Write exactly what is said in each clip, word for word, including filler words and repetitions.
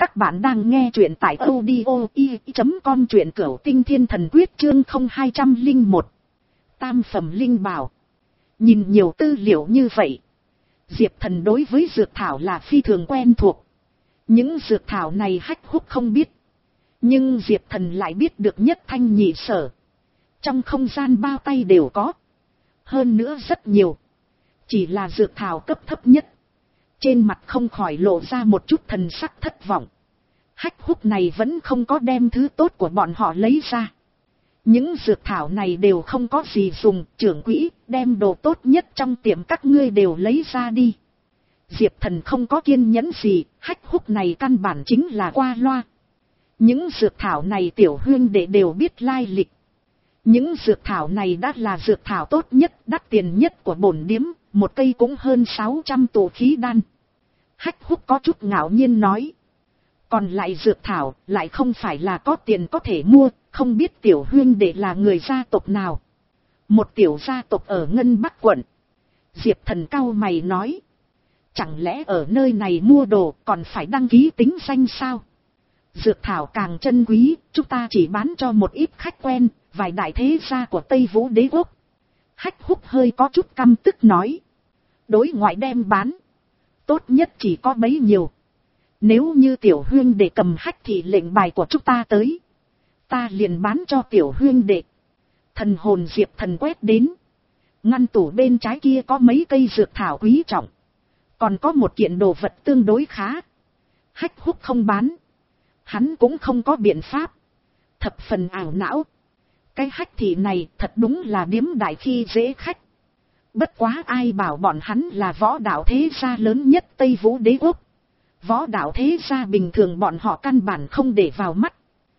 Các bạn đang nghe truyện tại audio i chấm com truyện cửu tinh thiên thần quyết chương không hai không một. Tam phẩm linh bảo. Nhìn nhiều tư liệu như vậy, Diệp Thần đối với dược thảo là phi thường quen thuộc. Những dược thảo này Hách Húc không biết, nhưng Diệp Thần lại biết được nhất thanh nhị sở. Trong không gian bao tay đều có, hơn nữa rất nhiều. Chỉ là dược thảo cấp thấp nhất. Trên mặt không khỏi lộ ra một chút thần sắc thất vọng. Hách Húc này vẫn không có đem thứ tốt của bọn họ lấy ra. Những dược thảo này đều không có gì dùng, trưởng quỹ, đem đồ tốt nhất trong tiệm các ngươi đều lấy ra đi. Diệp Thần không có kiên nhẫn gì, Hách Húc này căn bản chính là qua loa. Những dược thảo này tiểu huynh đệ đều biết lai lịch. Những dược thảo này đã là dược thảo tốt nhất, đắt tiền nhất của bổn điếm, một cây cũng hơn sáu trăm tụ khí đan. Hách Húc có chút ngạo nhiên nói. Còn lại dược thảo lại không phải là có tiền có thể mua, không biết tiểu huynh đệ là người gia tộc nào. Một tiểu gia tộc ở Ngân Bắc quận. Diệp Thần cau mày nói. Chẳng lẽ ở nơi này mua đồ còn phải đăng ký tính danh sao? Dược thảo càng chân quý, chúng ta chỉ bán cho một ít khách quen, vài đại thế gia của Tây Vũ Đế Quốc. Hách Húc hơi có chút căm tức nói. Đối ngoại đem bán, tốt nhất chỉ có bấy nhiêu. Nếu như tiểu huynh đệ cầm Hách thì lệnh bài của chúng ta tới, ta liền bán cho tiểu huynh đệ. Thần hồn Diệp Thần quét đến. Ngăn tủ bên trái kia có mấy cây dược thảo quý trọng. Còn có một kiện đồ vật tương đối khá. Hách Húc không bán, hắn cũng không có biện pháp. Thập phần ảo não. Cái Hách thị này thật đúng là điếm đại khi dễ khách. Bất quá ai bảo bọn hắn là võ đạo thế gia lớn nhất Tây Vũ Đế Quốc. Võ đạo thế gia bình thường bọn họ căn bản không để vào mắt.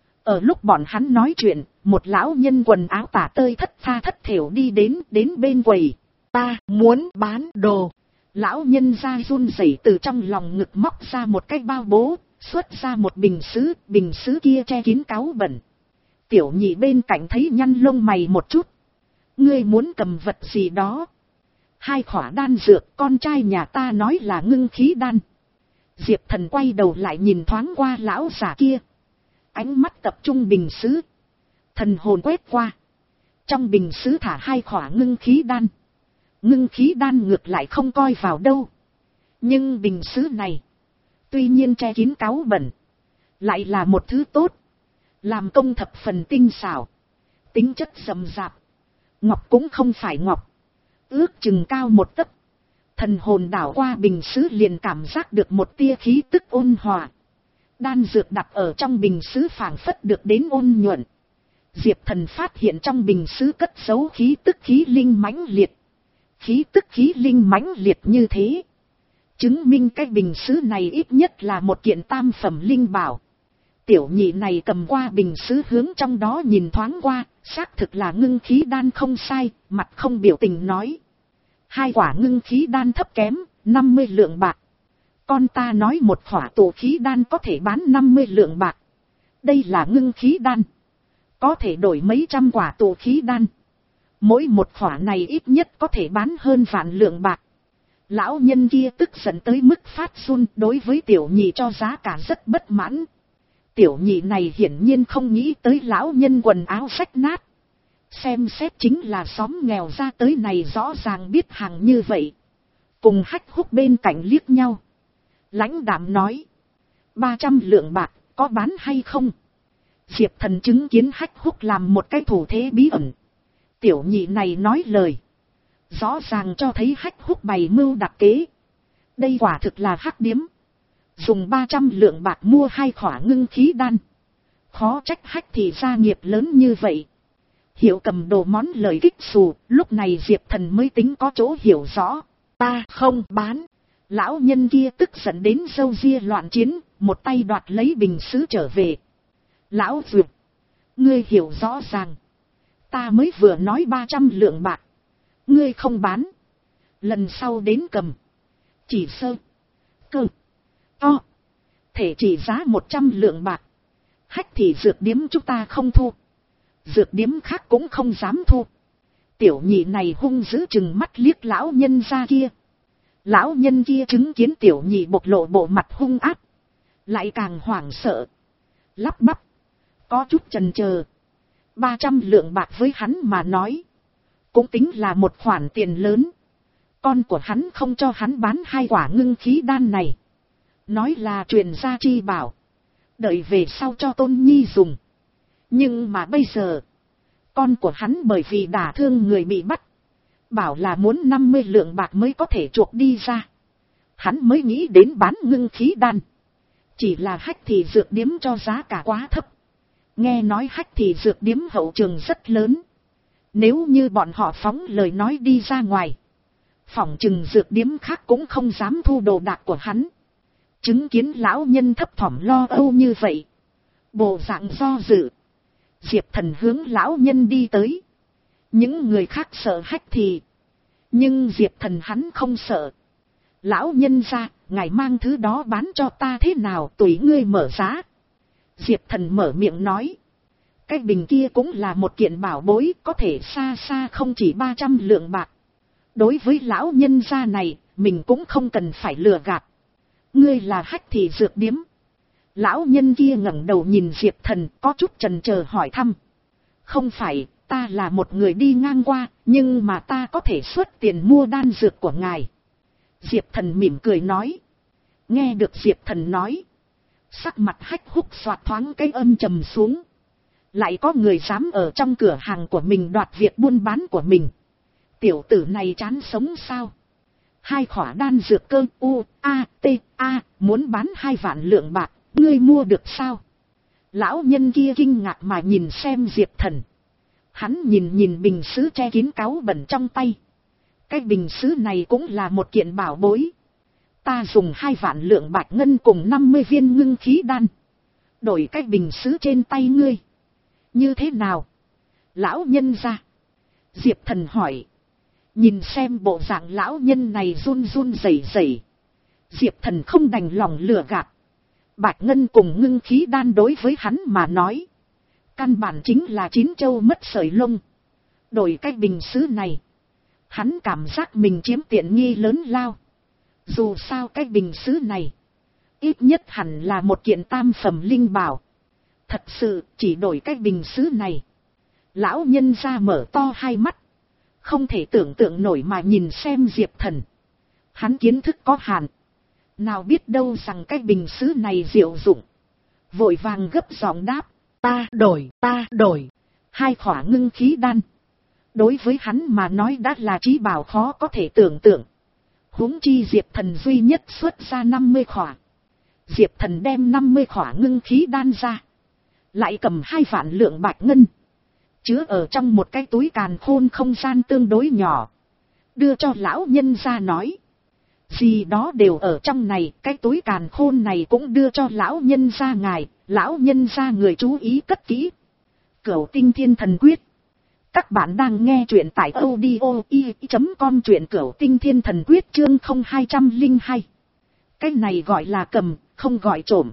Ở lúc bọn hắn nói chuyện, một lão nhân quần áo tả tơi thất tha thất thểu đi đến đến bên quầy. Ta muốn bán đồ. Lão nhân ra run rẩy từ trong lòng ngực móc ra một cái bao bố, xuất ra một bình sứ, bình sứ kia che kín cáu bẩn. Tiểu nhị bên cạnh thấy nhăn lông mày một chút. Ngươi muốn cầm vật gì đó? Hai khỏa đan dược, con trai nhà ta nói là ngưng khí đan. Diệp Thần quay đầu lại nhìn thoáng qua lão già kia. Ánh mắt tập trung bình sứ. Thần hồn quét qua. Trong bình sứ thả hai khỏa ngưng khí đan. Ngưng khí đan ngược lại không coi vào đâu. Nhưng bình sứ này, tuy nhiên che kín cáu bẩn, lại là một thứ tốt. Làm công thập phần tinh xảo. Tính chất rậm rạp. Ngọc cũng không phải ngọc. Ước chừng cao một tấc. Thần hồn đảo qua bình sứ liền cảm giác được một tia khí tức ôn hòa. Đan dược đặt ở trong bình sứ phảng phất được đến ôn nhuận. Diệp Thần phát hiện trong bình sứ cất giấu khí tức khí linh mãnh liệt. Khí tức khí linh mãnh liệt như thế, chứng minh cái bình sứ này ít nhất là một kiện tam phẩm linh bảo. Tiểu nhị này cầm qua bình sứ hướng trong đó nhìn thoáng qua, xác thực là ngưng khí đan không sai, mặt không biểu tình nói. Hai quả ngưng khí đan thấp kém, năm mươi lượng bạc. Con ta nói một khỏa tụ khí đan có thể bán năm mươi lượng bạc. Đây là ngưng khí đan, có thể đổi mấy trăm quả tụ khí đan. Mỗi một khỏa này ít nhất có thể bán hơn vạn lượng bạc. Lão nhân kia tức giận tới mức phát run, đối với tiểu nhị cho giá cả rất bất mãn. Tiểu nhị này hiển nhiên không nghĩ tới lão nhân quần áo rách nát. Xem xét chính là xóm nghèo ra tới này rõ ràng biết hàng như vậy. Cùng Hách Húc bên cạnh liếc nhau. Lãnh đạm nói. ba trăm lượng bạc, có bán hay không? Diệp Thần chứng kiến Hách Húc làm một cái thủ thế bí ẩn. Tiểu nhị này nói lời, rõ ràng cho thấy Hách Húc bày mưu đặc kế. Đây quả thực là hắc điếm. Dùng ba trăm lượng bạc mua hai khỏa ngưng khí đan. Khó trách Hách thì gia nghiệp lớn như vậy. Hiểu cầm đồ món lời kích xù, lúc này Diệp Thần mới tính có chỗ hiểu rõ. Ta không bán. Lão nhân kia tức giận đến râu ria loạn chiến, một tay đoạt lấy bình sứ trở về. Lão Duyệt, ngươi hiểu rõ ràng. Ta mới vừa nói ba trăm lượng bạc. Ngươi không bán. Lần sau đến cầm. Chỉ sơ. Cơ. To. Thể chỉ giá một trăm lượng bạc. Hách thì dược điếm chúng ta không thu. Dược điếm khác cũng không dám thu. Tiểu nhị này hung dữ chừng mắt liếc lão nhân ra kia. Lão nhân kia chứng kiến tiểu nhị bộc lộ bộ mặt hung ác. lại càng hoảng sợ, lắp bắp, có chút chần chờ. Ba trăm lượng bạc với hắn mà nói, cũng tính là một khoản tiền lớn. Con của hắn không cho hắn bán hai quả ngưng khí đan này, nói là truyền gia chi bảo, đợi về sau cho Tôn Nhi dùng. Nhưng mà bây giờ, con của hắn bởi vì đả thương người bị bắt, bảo là muốn năm mươi lượng bạc mới có thể chuộc đi ra. Hắn mới nghĩ đến bán ngưng khí đan. Chỉ là Hách Thị dược điếm cho giá cả quá thấp. Nghe nói Hách Thị dược điếm hậu trường rất lớn. Nếu như bọn họ phóng lời nói đi ra ngoài, phỏng chừng dược điếm khác cũng không dám thu đồ đạc của hắn. Chứng kiến lão nhân thấp thỏm lo âu như vậy, bộ dạng do dự, Diệp Thần hướng lão nhân đi tới. Những người khác sợ Hách Thị, nhưng Diệp Thần hắn không sợ. Lão nhân ra, ngài mang thứ đó bán cho ta thế nào, tùy ngươi mở giá. Diệp Thần mở miệng nói. Cái bình kia cũng là một kiện bảo bối, có thể xa xa không chỉ ba trăm lượng bạc. Đối với lão nhân gia này, mình cũng không cần phải lừa gạt. Ngươi là Hách Thị dược điếm. Lão nhân kia ngẩng đầu nhìn Diệp Thần, có chút chần chờ hỏi thăm. Không phải, ta là một người đi ngang qua, nhưng mà ta có thể xuất tiền mua đan dược của ngài. Diệp Thần mỉm cười nói. Nghe được Diệp Thần nói, sắc mặt Hách Húc xoạt thoáng cái âm trầm xuống. Lại có người dám ở trong cửa hàng của mình đoạt việc buôn bán của mình. Tiểu tử này chán sống sao? Hai khỏa đan dược cơ u, a, t, a, muốn bán hai vạn lượng bạc, ngươi mua được sao? Lão nhân kia kinh ngạc mà nhìn xem Diệp Thần. Hắn nhìn nhìn bình sứ che kín cáu bẩn trong tay. Cái bình sứ này cũng là một kiện bảo bối. Ta dùng hai vạn lượng bạc ngân cùng năm mươi viên ngưng khí đan, đổi cái bình sứ trên tay ngươi. Như thế nào? Lão nhân ra. Diệp Thần hỏi. Nhìn xem bộ dạng lão nhân này run run rẩy rẩy, Diệp Thần không đành lòng lừa gạt. Bạch ngân cùng ngưng khí đan đối với hắn mà nói, căn bản chính là chín châu mất sợi lông. Đổi cái bình sứ này, hắn cảm giác mình chiếm tiện nghi lớn lao. Dù sao cái bình sứ này, ít nhất hẳn là một kiện tam phẩm linh bảo. Thật sự chỉ đổi cái bình sứ này. Lão nhân ra mở to hai mắt, không thể tưởng tượng nổi mà nhìn xem Diệp Thần. Hắn kiến thức có hạn, nào biết đâu rằng cái bình sứ này diệu dụng. Vội vàng gấp giọng đáp. Ta đổi, ta đổi. Hai khỏa ngưng khí đan, đối với hắn mà nói đã là trí bảo khó có thể tưởng tượng. Huống chi Diệp Thần duy nhất xuất ra năm mươi khỏa. Diệp Thần đem năm mươi khỏa ngưng khí đan ra, lại cầm hai vạn lượng bạch ngân, chứa ở trong một cái túi càn khôn không gian tương đối nhỏ, đưa cho lão nhân ra nói. Gì đó đều ở trong này, cái túi càn khôn này cũng đưa cho lão nhân ra ngài, lão nhân ra người chú ý cất kỹ. Cửu Tinh Thiên Thần Quyết. Các bạn đang nghe truyện tại audio i chấm com, truyện Cửu Tinh Thiên Thần Quyết chương không hai không hai. Cái này gọi là cầm, không gọi trộm.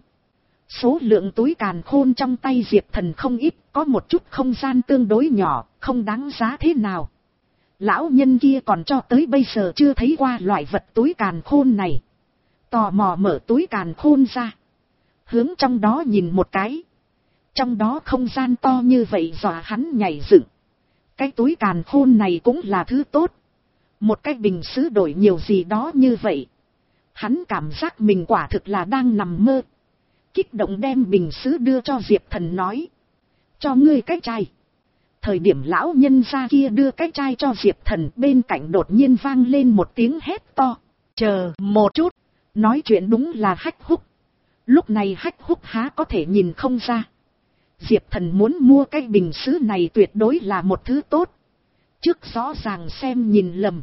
Số lượng túi càn khôn trong tay Diệp Thần không ít, có một chút không gian tương đối nhỏ, không đáng giá thế nào. Lão nhân kia còn cho tới bây giờ chưa thấy qua loại vật túi càn khôn này. Tò mò mở túi càn khôn ra, hướng trong đó nhìn một cái. Trong đó không gian to như vậy dọa hắn nhảy dựng. Cái túi càn khôn này cũng là thứ tốt. Một cái bình sứ đổi nhiều gì đó như vậy. Hắn cảm giác mình quả thực là đang nằm mơ. Kích động đem bình sứ đưa cho Diệp Thần nói. Cho ngươi cái chai. Thời điểm lão nhân ra kia đưa cái chai cho Diệp Thần, bên cạnh đột nhiên vang lên một tiếng hét to. Chờ một chút. Nói chuyện đúng là Hách Húc. Lúc này Hách Húc há có thể nhìn không ra. Diệp Thần muốn mua cái bình sứ này tuyệt đối là một thứ tốt. Trước rõ ràng xem nhìn lầm.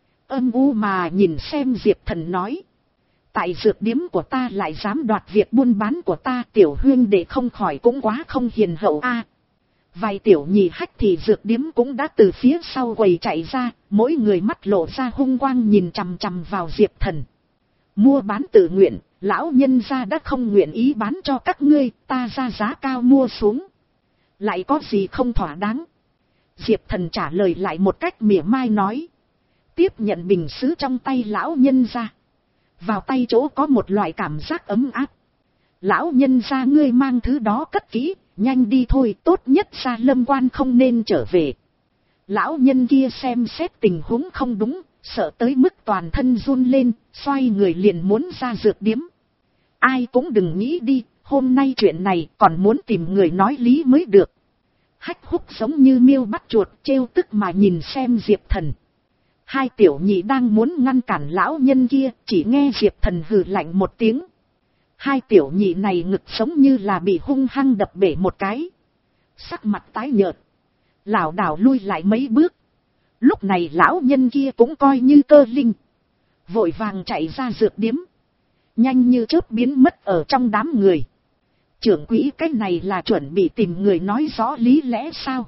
Âm u mà nhìn xem Diệp Thần nói. Tại dược điếm của ta lại dám đoạt việc buôn bán của ta, tiểu huyên đệ không khỏi cũng quá không hiền hậu a. Vài tiểu nhì Hách Thị dược điếm cũng đã từ phía sau quầy chạy ra, mỗi người mắt lộ ra hung quang nhìn chằm chằm vào Diệp Thần. Mua bán tự nguyện, lão nhân gia đã không nguyện ý bán cho các ngươi, ta ra giá cao mua xuống. Lại có gì không thỏa đáng? Diệp Thần trả lời lại một cách mỉa mai nói. Tiếp nhận bình sứ trong tay lão nhân gia. Vào tay chỗ có một loại cảm giác ấm áp. Lão nhân gia ngươi mang thứ đó cất kỹ, nhanh đi thôi, tốt nhất Gia Lâm quan không nên trở về. Lão nhân kia xem xét tình huống không đúng, sợ tới mức toàn thân run lên, xoay người liền muốn ra dược điếm. Ai cũng đừng nghĩ đi, hôm nay chuyện này còn muốn tìm người nói lý mới được. Hách Húc giống như miêu bắt chuột, trêu tức mà nhìn xem Diệp Thần. Hai tiểu nhị đang muốn ngăn cản lão nhân kia, chỉ nghe Diệp Thần hừ lạnh một tiếng. Hai tiểu nhị này ngực giống như là bị hung hăng đập bể một cái. Sắc mặt tái nhợt, lảo đảo lui lại mấy bước. Lúc này lão nhân kia cũng coi như cơ linh, vội vàng chạy ra dược điếm, nhanh như chớp biến mất ở trong đám người. Trưởng quỹ cái này là chuẩn bị tìm người nói rõ lý lẽ sao?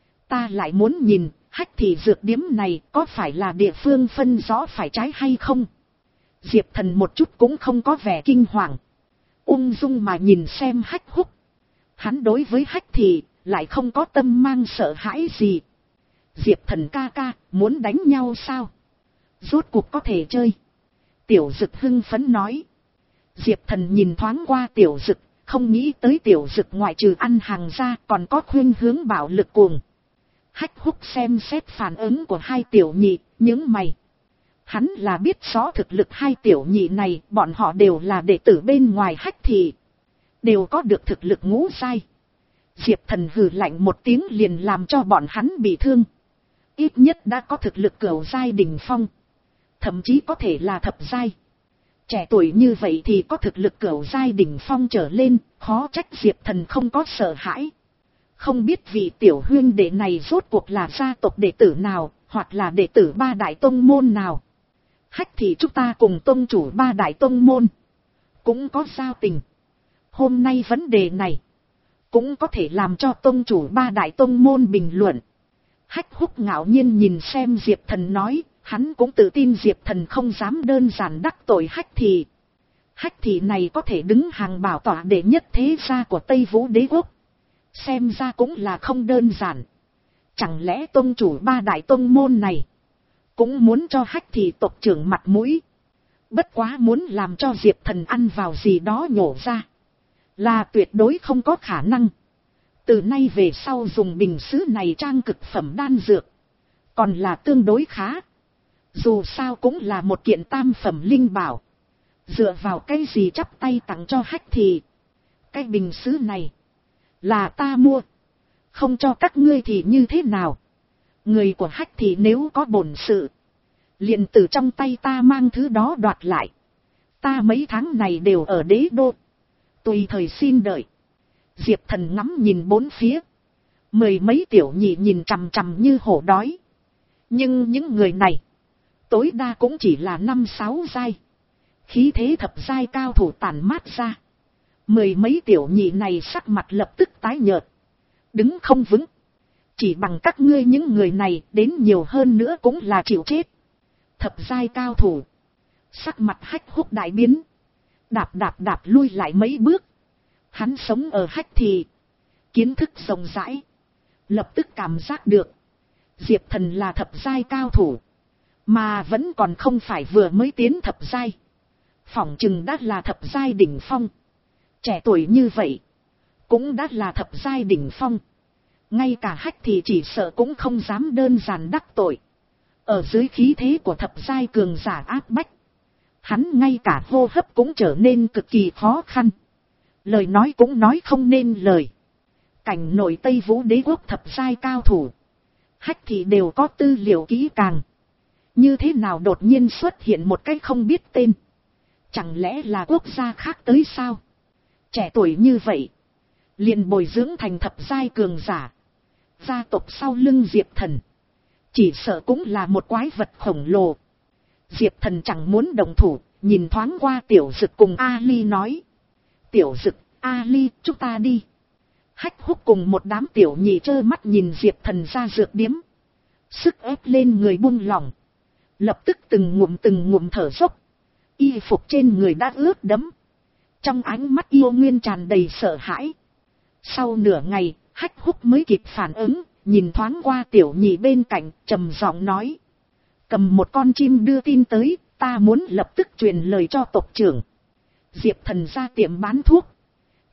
Ta lại muốn nhìn, Hách Thị dược điếm này có phải là địa phương phân rõ phải trái hay không? Diệp Thần một chút cũng không có vẻ kinh hoàng, ung dung mà nhìn xem Hách Húc. Hắn đối với Hách Thị lại không có tâm mang sợ hãi gì. Diệp Thần ca ca, muốn đánh nhau sao? Rốt cuộc có thể chơi. Tiểu Dực hưng phấn nói. Diệp Thần nhìn thoáng qua Tiểu Dực, không nghĩ tới Tiểu Dực ngoại trừ ăn hàng ra còn có khuynh hướng bạo lực cuồng. Hách Húc xem xét phản ứng của hai tiểu nhị, những mày. Hắn là biết rõ thực lực hai tiểu nhị này, bọn họ đều là đệ tử bên ngoài Hách Thị, đều có được thực lực ngũ giai. Diệp Thần hừ lạnh một tiếng liền làm cho bọn hắn bị thương. Ít nhất đã có thực lực cửu giai đỉnh phong, thậm chí có thể là thập giai. Trẻ tuổi như vậy thì có thực lực cửu giai đỉnh phong trở lên, khó trách Diệp Thần không có sợ hãi. Không biết vị tiểu huynh đệ này rốt cuộc là gia tộc đệ tử nào, hoặc là đệ tử ba đại tông môn nào. Hách Thị chúng ta cùng tông chủ ba đại tông môn cũng có giao tình. Hôm nay vấn đề này cũng có thể làm cho tông chủ ba đại tông môn bình luận. Hách Húc ngạo nhiên nhìn xem Diệp Thần nói, hắn cũng tự tin Diệp Thần không dám đơn giản đắc tội Hách Thị. Hách Thị này có thể đứng hàng bảo tọa đệ nhất thế gia của Tây Vũ Đế quốc, xem ra cũng là không đơn giản. Chẳng lẽ tông chủ ba đại tông môn này cũng muốn cho Hách Thị tộc trưởng mặt mũi? Bất quá muốn làm cho Diệp Thần ăn vào gì đó nhổ ra là tuyệt đối không có khả năng. Từ nay về sau dùng bình sứ này trang cực phẩm đan dược còn là tương đối khá. Dù sao cũng là một kiện tam phẩm linh bảo, dựa vào cái gì chắp tay tặng cho Hách Thị? Cái bình sứ này là ta mua, không cho các ngươi thì như thế nào? Người của Hách Thị nếu có bổn sự, liền từ trong tay ta mang thứ đó đoạt lại. Ta mấy tháng này đều ở đế đô, tùy thời xin đợi. Diệp Thần ngắm nhìn bốn phía, mười mấy tiểu nhị nhìn chằm chằm như hổ đói. Nhưng những người này tối đa cũng chỉ là năm sáu giai, khí thế thập giai cao thủ tản mát ra. Mười mấy tiểu nhị này sắc mặt lập tức tái nhợt, đứng không vững. Chỉ bằng các ngươi những người này đến nhiều hơn nữa cũng là chịu chết. Thập giai cao thủ. Sắc mặt Hách Húc đại biến, đạp đạp đạp lui lại mấy bước. Hắn sống ở Hách Thị, kiến thức rộng rãi, lập tức cảm giác được Diệp Thần là thập giai cao thủ, mà vẫn còn không phải vừa mới tiến thập giai, phỏng chừng đã là thập giai đỉnh phong. Trẻ tuổi như vậy cũng đã là thập giai đỉnh phong, ngay cả Hách Thị chỉ sợ cũng không dám đơn giản đắc tội. Ở dưới khí thế của thập giai cường giả áp bách, hắn ngay cả hô hấp cũng trở nên cực kỳ khó khăn, lời nói cũng nói không nên lời. Cảnh nội Tây Vũ Đế quốc thập giai cao thủ, Hách Thị đều có tư liệu kỹ càng. Như thế nào đột nhiên xuất hiện một cái không biết tên? Chẳng lẽ là quốc gia khác tới sao? Trẻ tuổi như vậy liền bồi dưỡng thành thập giai cường giả, gia tộc sau lưng Diệp Thần chỉ sợ cũng là một quái vật khổng lồ. Diệp Thần chẳng muốn động thủ, nhìn thoáng qua Tiểu Dực cùng Ali nói. Tiểu Dực, Ali, chúng ta đi. Hách Húc cùng một đám tiểu nhị trơ mắt nhìn Diệp Thần ra dược điếm. Sức ép lên người buông lỏng, lập tức từng ngụm từng ngụm thở dốc. Y phục trên người đã ướt đẫm, trong ánh mắt yêu nguyên tràn đầy sợ hãi. Sau nửa ngày, Hách Húc mới kịp phản ứng, nhìn thoáng qua tiểu nhị bên cạnh, trầm giọng nói. Cầm một con chim đưa tin tới, ta muốn lập tức truyền lời cho tộc trưởng. Diệp Thần ra tiệm bán thuốc,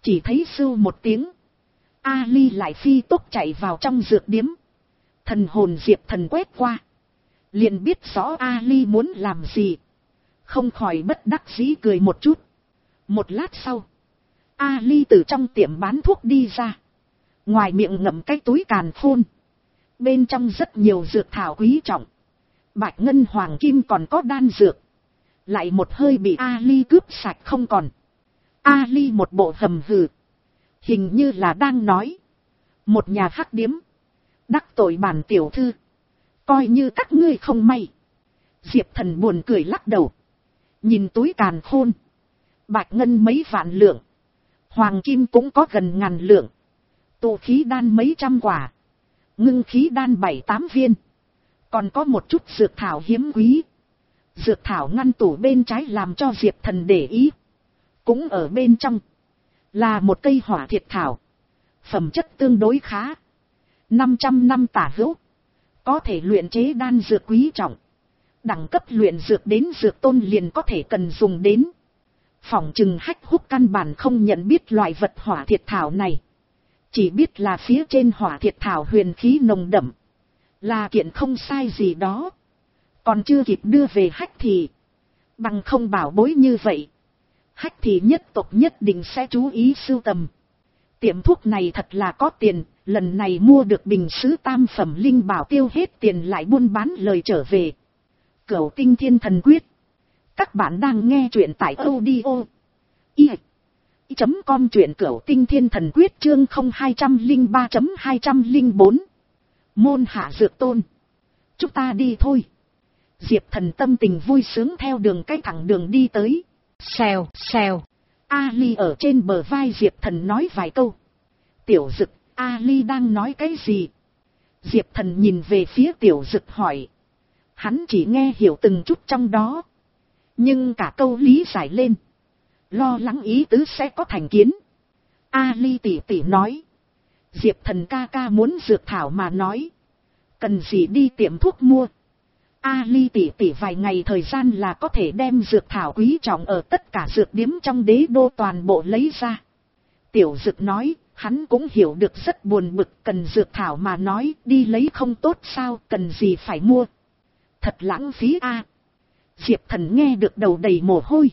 Chỉ thấy sưu một tiếng. Ali lại phi tốc chạy vào trong dược điếm. Thần hồn Diệp Thần quét qua. Liền biết rõ Ali muốn làm gì. Không khỏi bất đắc dĩ cười một chút. Một lát sau. Ali từ trong tiệm bán thuốc đi ra. Ngoài miệng ngậm cái túi càn khôn. Bên trong rất nhiều dược thảo quý trọng. Bạch ngân hoàng kim còn có đan dược. Lại một hơi bị Ali cướp sạch không còn. Ali một bộ hầm hừ. Hình như là đang nói. Một nhà hắc điếm. Đắc tội bản tiểu thư. Coi như các ngươi không may. Diệp Thần buồn cười lắc đầu. Nhìn túi càn khôn. Bạch ngân mấy vạn lượng. Hoàng kim cũng có gần ngàn lượng. Tụ khí đan mấy trăm quả. Ngưng khí đan bảy tám viên. Còn có một chút dược thảo hiếm quý. Dược thảo ngăn tủ bên trái làm cho Diệp Thần để ý. Cũng ở bên trong. Là một cây hỏa thiệt thảo. Phẩm chất tương đối khá. năm trăm năm tả hữu. Có thể luyện chế đan dược quý trọng. Đẳng cấp luyện dược đến dược tôn liền có thể cần dùng đến. Phỏng chừng Hách Húc căn bản không nhận biết loại vật hỏa thiệt thảo này. Chỉ biết là phía trên hỏa thiệt thảo huyền khí nồng đậm. Là kiện không sai gì đó. Còn chưa kịp đưa về Hách thì. Bằng không bảo bối như vậy. Hách thì nhất tộc nhất định sẽ chú ý sưu tầm. Tiệm thuốc này thật là có tiền. Lần này mua được bình sứ tam phẩm linh bảo tiêu hết tiền lại buôn bán lời trở về. Cửu Tinh Thiên Thần Quyết. Các bạn đang nghe truyện tại audio i chấm com truyện Cửu Tinh Thiên Thần Quyết chương không hai không ba chấm hai không bốn. Môn hạ dược tôn. Chúng ta đi thôi. Diệp Thần tâm tình vui sướng theo đường cái thẳng đường đi tới. Xèo xèo. Ali ở trên bờ vai Diệp Thần nói vài câu. Tiểu Dực, Ali đang nói cái gì? Diệp Thần nhìn về phía Tiểu Dực hỏi. Hắn chỉ nghe hiểu từng chút trong đó. Nhưng cả câu lý giải lên. Lo lắng ý tứ sẽ có thành kiến. Ali tỉ tỉ nói. Diệp Thần ca ca muốn dược thảo mà nói. Cần gì đi tiệm thuốc mua. Ali tỉ tỉ vài ngày thời gian là có thể đem dược thảo quý trọng ở tất cả dược điếm trong đế đô toàn bộ lấy ra. Tiểu Dực nói. Hắn cũng hiểu được rất buồn bực. Cần dược thảo mà nói đi lấy không tốt sao. Cần gì phải mua. Thật lãng phí a. À. Diệp Thần nghe được đầu đầy mồ hôi.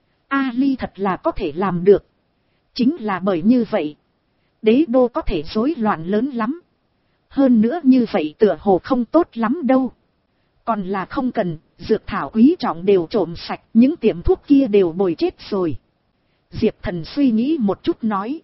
Ali thật là có thể làm được. Chính là bởi như vậy. Đế đô có thể rối loạn lớn lắm. Hơn nữa như vậy tựa hồ không tốt lắm đâu. Còn là không cần. Dược thảo quý trọng đều trộm sạch. Những tiệm thuốc kia đều bồi chết rồi. Diệp Thần suy nghĩ một chút nói.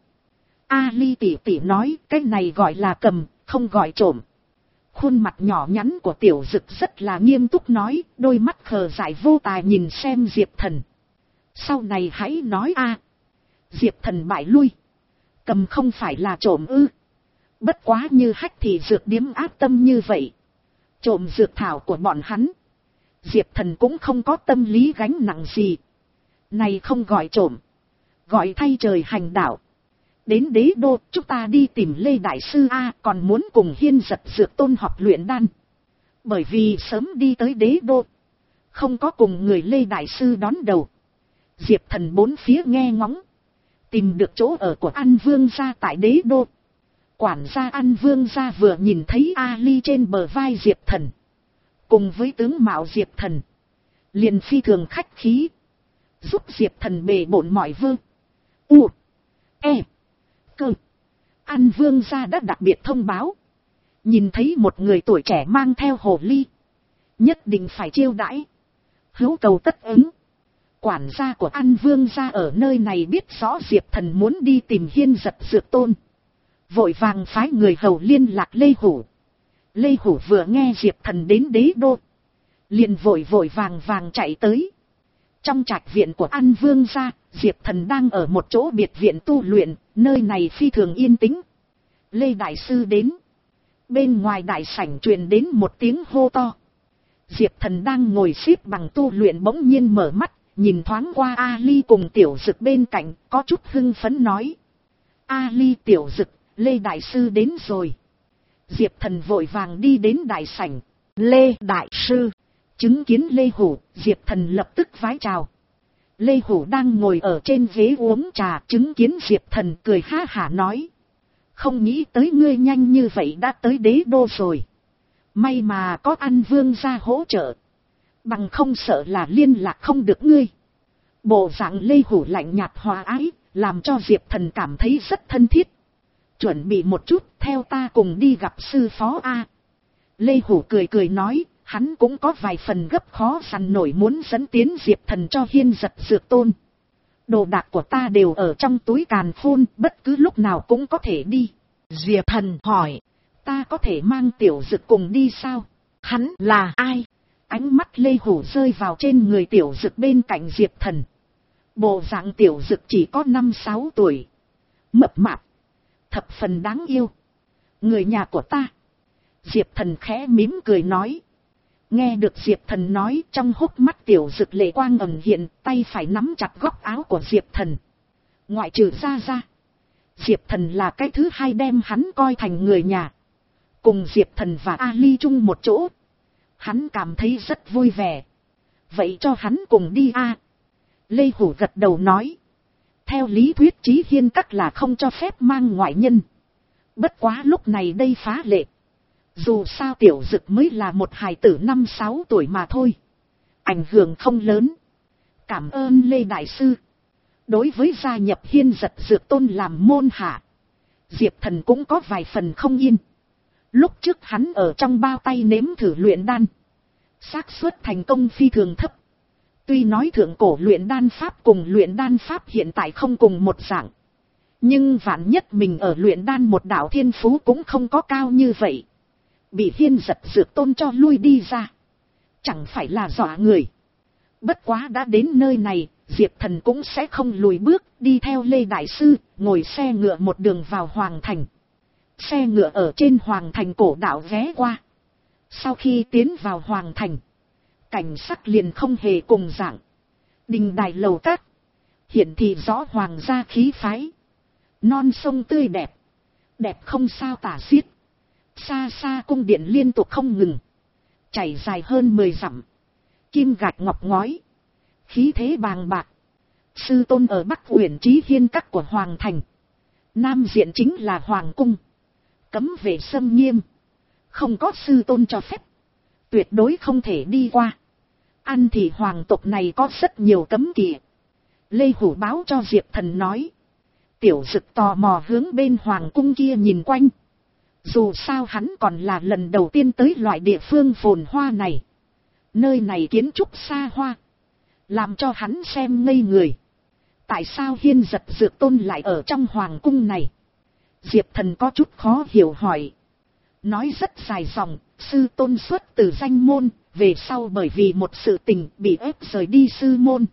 Ali tỉ tỉ nói. Cái này gọi là cầm. Không gọi trộm. Khuôn mặt nhỏ nhắn của Tiểu Dực rất là nghiêm túc nói. Đôi mắt khờ dại vô tài nhìn xem Diệp Thần. Sau này hãy nói a. Diệp Thần bại lui. Cầm không phải là trộm ư. Bất quá như Hách thì dược điếm áp tâm như vậy. Trộm dược thảo của bọn hắn. Diệp Thần cũng không có tâm lý gánh nặng gì. Này không gọi trộm. Gọi thay trời hành đạo. Đến đế đô chúng ta đi tìm Lê Đại Sư A còn muốn cùng Hiên Giật dược tôn học luyện đan. Bởi vì sớm đi tới đế đô. Không có cùng người Lê Đại Sư đón đầu. Diệp Thần bốn phía nghe ngóng. Tìm được chỗ ở của An Vương gia tại đế đô. Quản gia An Vương gia vừa nhìn thấy Ali trên bờ vai Diệp Thần. Cùng với tướng mạo Diệp Thần. Liền phi thường khách khí. Giúp Diệp Thần bề bộn mọi vơ. U. E. Cơ. An Vương gia đã đặc biệt thông báo. Nhìn thấy một người tuổi trẻ mang theo hồ ly. Nhất định phải chiêu đãi. Hữu cầu tất ứng. Quản gia của An Vương gia ở nơi này biết rõ Diệp Thần muốn đi tìm Hiên Giật dược tôn. Vội vàng phái người hầu liên lạc Lê Hủ. Lê Hủ vừa nghe Diệp Thần đến đế đô. Liền vội vội vàng vàng chạy tới. Trong trạch viện của An Vương gia, Diệp Thần đang ở một chỗ biệt viện tu luyện, nơi này phi thường yên tĩnh. Lê Đại Sư đến. Bên ngoài đại sảnh truyền đến một tiếng hô to. Diệp Thần đang ngồi xếp bằng tu luyện bỗng nhiên mở mắt, nhìn thoáng qua Ali cùng Tiểu Dực bên cạnh, có chút hưng phấn nói. Ali Tiểu Dực, Lê Đại Sư đến rồi. Diệp Thần vội vàng đi đến đại sảnh. Lê Đại Sư. Chứng kiến Lê Hủ, Diệp Thần lập tức vái chào. Lê Hủ đang ngồi ở trên ghế uống trà, chứng kiến Diệp Thần cười ha hả nói. Không nghĩ tới ngươi nhanh như vậy đã tới đế đô rồi. May mà có An Vương ra hỗ trợ. Bằng không sợ là liên lạc không được ngươi. Bộ dạng Lê Hủ lạnh nhạt hòa ái, làm cho Diệp Thần cảm thấy rất thân thiết. Chuẩn bị một chút, theo ta cùng đi gặp sư phó A. Lê Hủ cười cười nói, hắn cũng có vài phần gấp khó dằn nổi muốn dẫn tiến Diệp Thần cho Hiên Giật Dược Tôn. Đồ đạc của ta đều ở trong túi càn khôn, bất cứ lúc nào cũng có thể đi. Diệp Thần hỏi, ta có thể mang Tiểu Dực cùng đi sao? Hắn là ai? Ánh mắt Lê Hủ rơi vào trên người Tiểu Dực bên cạnh Diệp Thần. Bộ dạng Tiểu Dực chỉ có năm sáu tuổi. Mập mạp. Thập phần đáng yêu. Người nhà của ta. Diệp Thần khẽ mím cười nói. Nghe được Diệp Thần nói, trong hốc mắt Tiểu Dực lệ quang ẩn hiện, tay phải nắm chặt góc áo của Diệp Thần. Ngoại trừ ra ra, Diệp Thần là cái thứ hai đem hắn coi thành người nhà. Cùng Diệp Thần và Ali chung một chỗ, hắn cảm thấy rất vui vẻ. Vậy cho hắn cùng đi a. Lê Hủ gật đầu nói. Theo lý thuyết Chí Hiên Các là không cho phép mang ngoại nhân. Bất quá lúc này đây phá lệ. Dù sao Tiểu Dực mới là một hài tử năm sáu tuổi mà thôi. Ảnh hưởng không lớn. Cảm ơn Lê Đại Sư. Đối với gia nhập Hiên Giật Dược Tôn làm môn hạ, Diệp Thần cũng có vài phần không yên. Lúc trước hắn ở trong bao tay nếm thử luyện đan. Xác suất thành công phi thường thấp. Tuy nói thượng cổ luyện đan pháp cùng luyện đan pháp hiện tại không cùng một dạng. Nhưng vạn nhất mình ở luyện đan một đạo thiên phú cũng không có cao như vậy. Bị Hiên Giật Dược Tôn cho lui đi ra. Chẳng phải là dọa người. Bất quá đã đến nơi này, Diệp Thần cũng sẽ không lùi bước, đi theo Lê Đại Sư, ngồi xe ngựa một đường vào Hoàng Thành. Xe ngựa ở trên Hoàng Thành cổ đạo ghé qua. Sau khi tiến vào Hoàng Thành, cảnh sắc liền không hề cùng dạng. Đình đài lầu các, hiện thị rõ hoàng gia khí phái. Non sông tươi đẹp, đẹp không sao tả xiết. Xa xa cung điện liên tục không ngừng, chảy dài hơn mười dặm. Kim gạch ngọc ngói, khí thế bàng bạc. Sư tôn ở Bắc Uyển Chí Hiên Các của Hoàng Thành. Nam diện chính là Hoàng Cung. Cấm vệ xâm nghiêm. Không có sư tôn cho phép, tuyệt đối không thể đi qua. Ăn thì hoàng tộc này có rất nhiều cấm kỵ. Lê Hủ báo cho Diệp Thần nói. Tiểu Dực tò mò hướng bên Hoàng Cung kia nhìn quanh. Dù sao hắn còn là lần đầu tiên tới loại địa phương phồn hoa này. Nơi này kiến trúc xa hoa, làm cho hắn xem ngây người. Tại sao Hiên Giật Dược Tôn lại ở trong Hoàng Cung này? Diệp Thần có chút khó hiểu hỏi. Nói rất dài dòng, sư tôn xuất từ danh môn, về sau bởi vì một sự tình bị ép rời đi sư môn.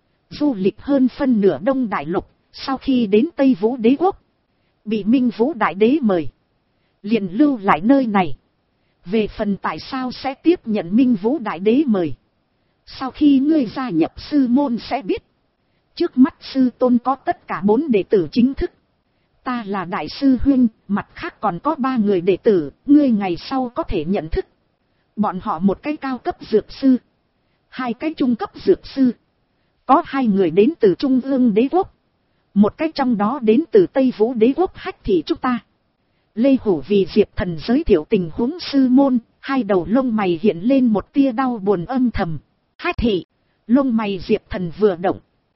Du lịch hơn phân nửa Đông Đại Lục, sau khi đến Tây Vũ Đế Quốc, bị Minh Vũ Đại Đế mời, liền lưu lại nơi này. Về phần tại sao sẽ tiếp nhận Minh Vũ Đại Đế mời, sau khi ngươi gia nhập sư môn sẽ biết. Trước mắt sư tôn có tất cả bốn đệ tử chính thức. Ta là đại sư huynh, mặt khác còn có ba người đệ tử, ngươi ngày sau có thể nhận thức. Bọn họ một cái cao cấp dược sư, hai cái trung cấp dược sư. Có hai người đến từ Trung ương Đế Quốc, một cái trong đó đến từ Tây Vũ Đế Quốc Hách Thị chúng ta. Lê Hủ vì Diệp Thần giới thiệu tình huống sư môn, hai đầu lông mày hiện lên một tia đau buồn âm thầm. Hách Thị, lông mày Diệp Thần vừa động.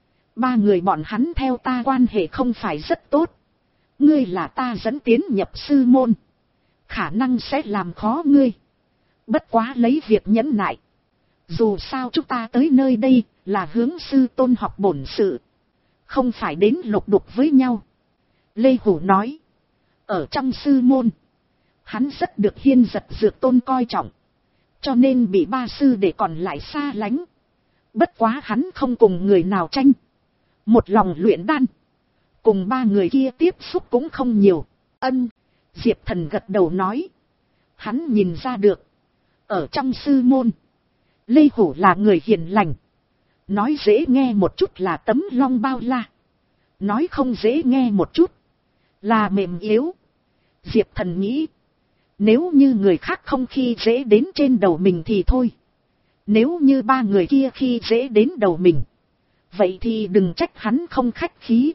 Ba người bọn hắn theo ta quan hệ không phải rất tốt. Ngươi là ta dẫn tiến nhập sư môn, khả năng sẽ làm khó ngươi. Bất quá lấy việc nhẫn nại. Dù sao chúng ta tới nơi đây là hướng sư tôn học bổn sự, không phải đến lục đục với nhau. Lê Hủ nói. Ở trong sư môn, hắn rất được Hiên Giật Dược Tôn coi trọng, cho nên bị ba sư để còn lại xa lánh. Bất quá hắn không cùng người nào tranh, một lòng luyện đan. Cùng ba người kia tiếp xúc cũng không nhiều. Ân, Diệp Thần gật đầu nói. Hắn nhìn ra được, ở trong sư môn, Lê Hủ là người hiền lành. Nói dễ nghe một chút là tấm long bao la, nói không dễ nghe một chút là mềm yếu. Diệp Thần nghĩ, nếu như người khác không khi dễ đến trên đầu mình thì thôi. Nếu như ba người kia khi dễ đến đầu mình, Vậy thì đừng trách hắn không khách khí.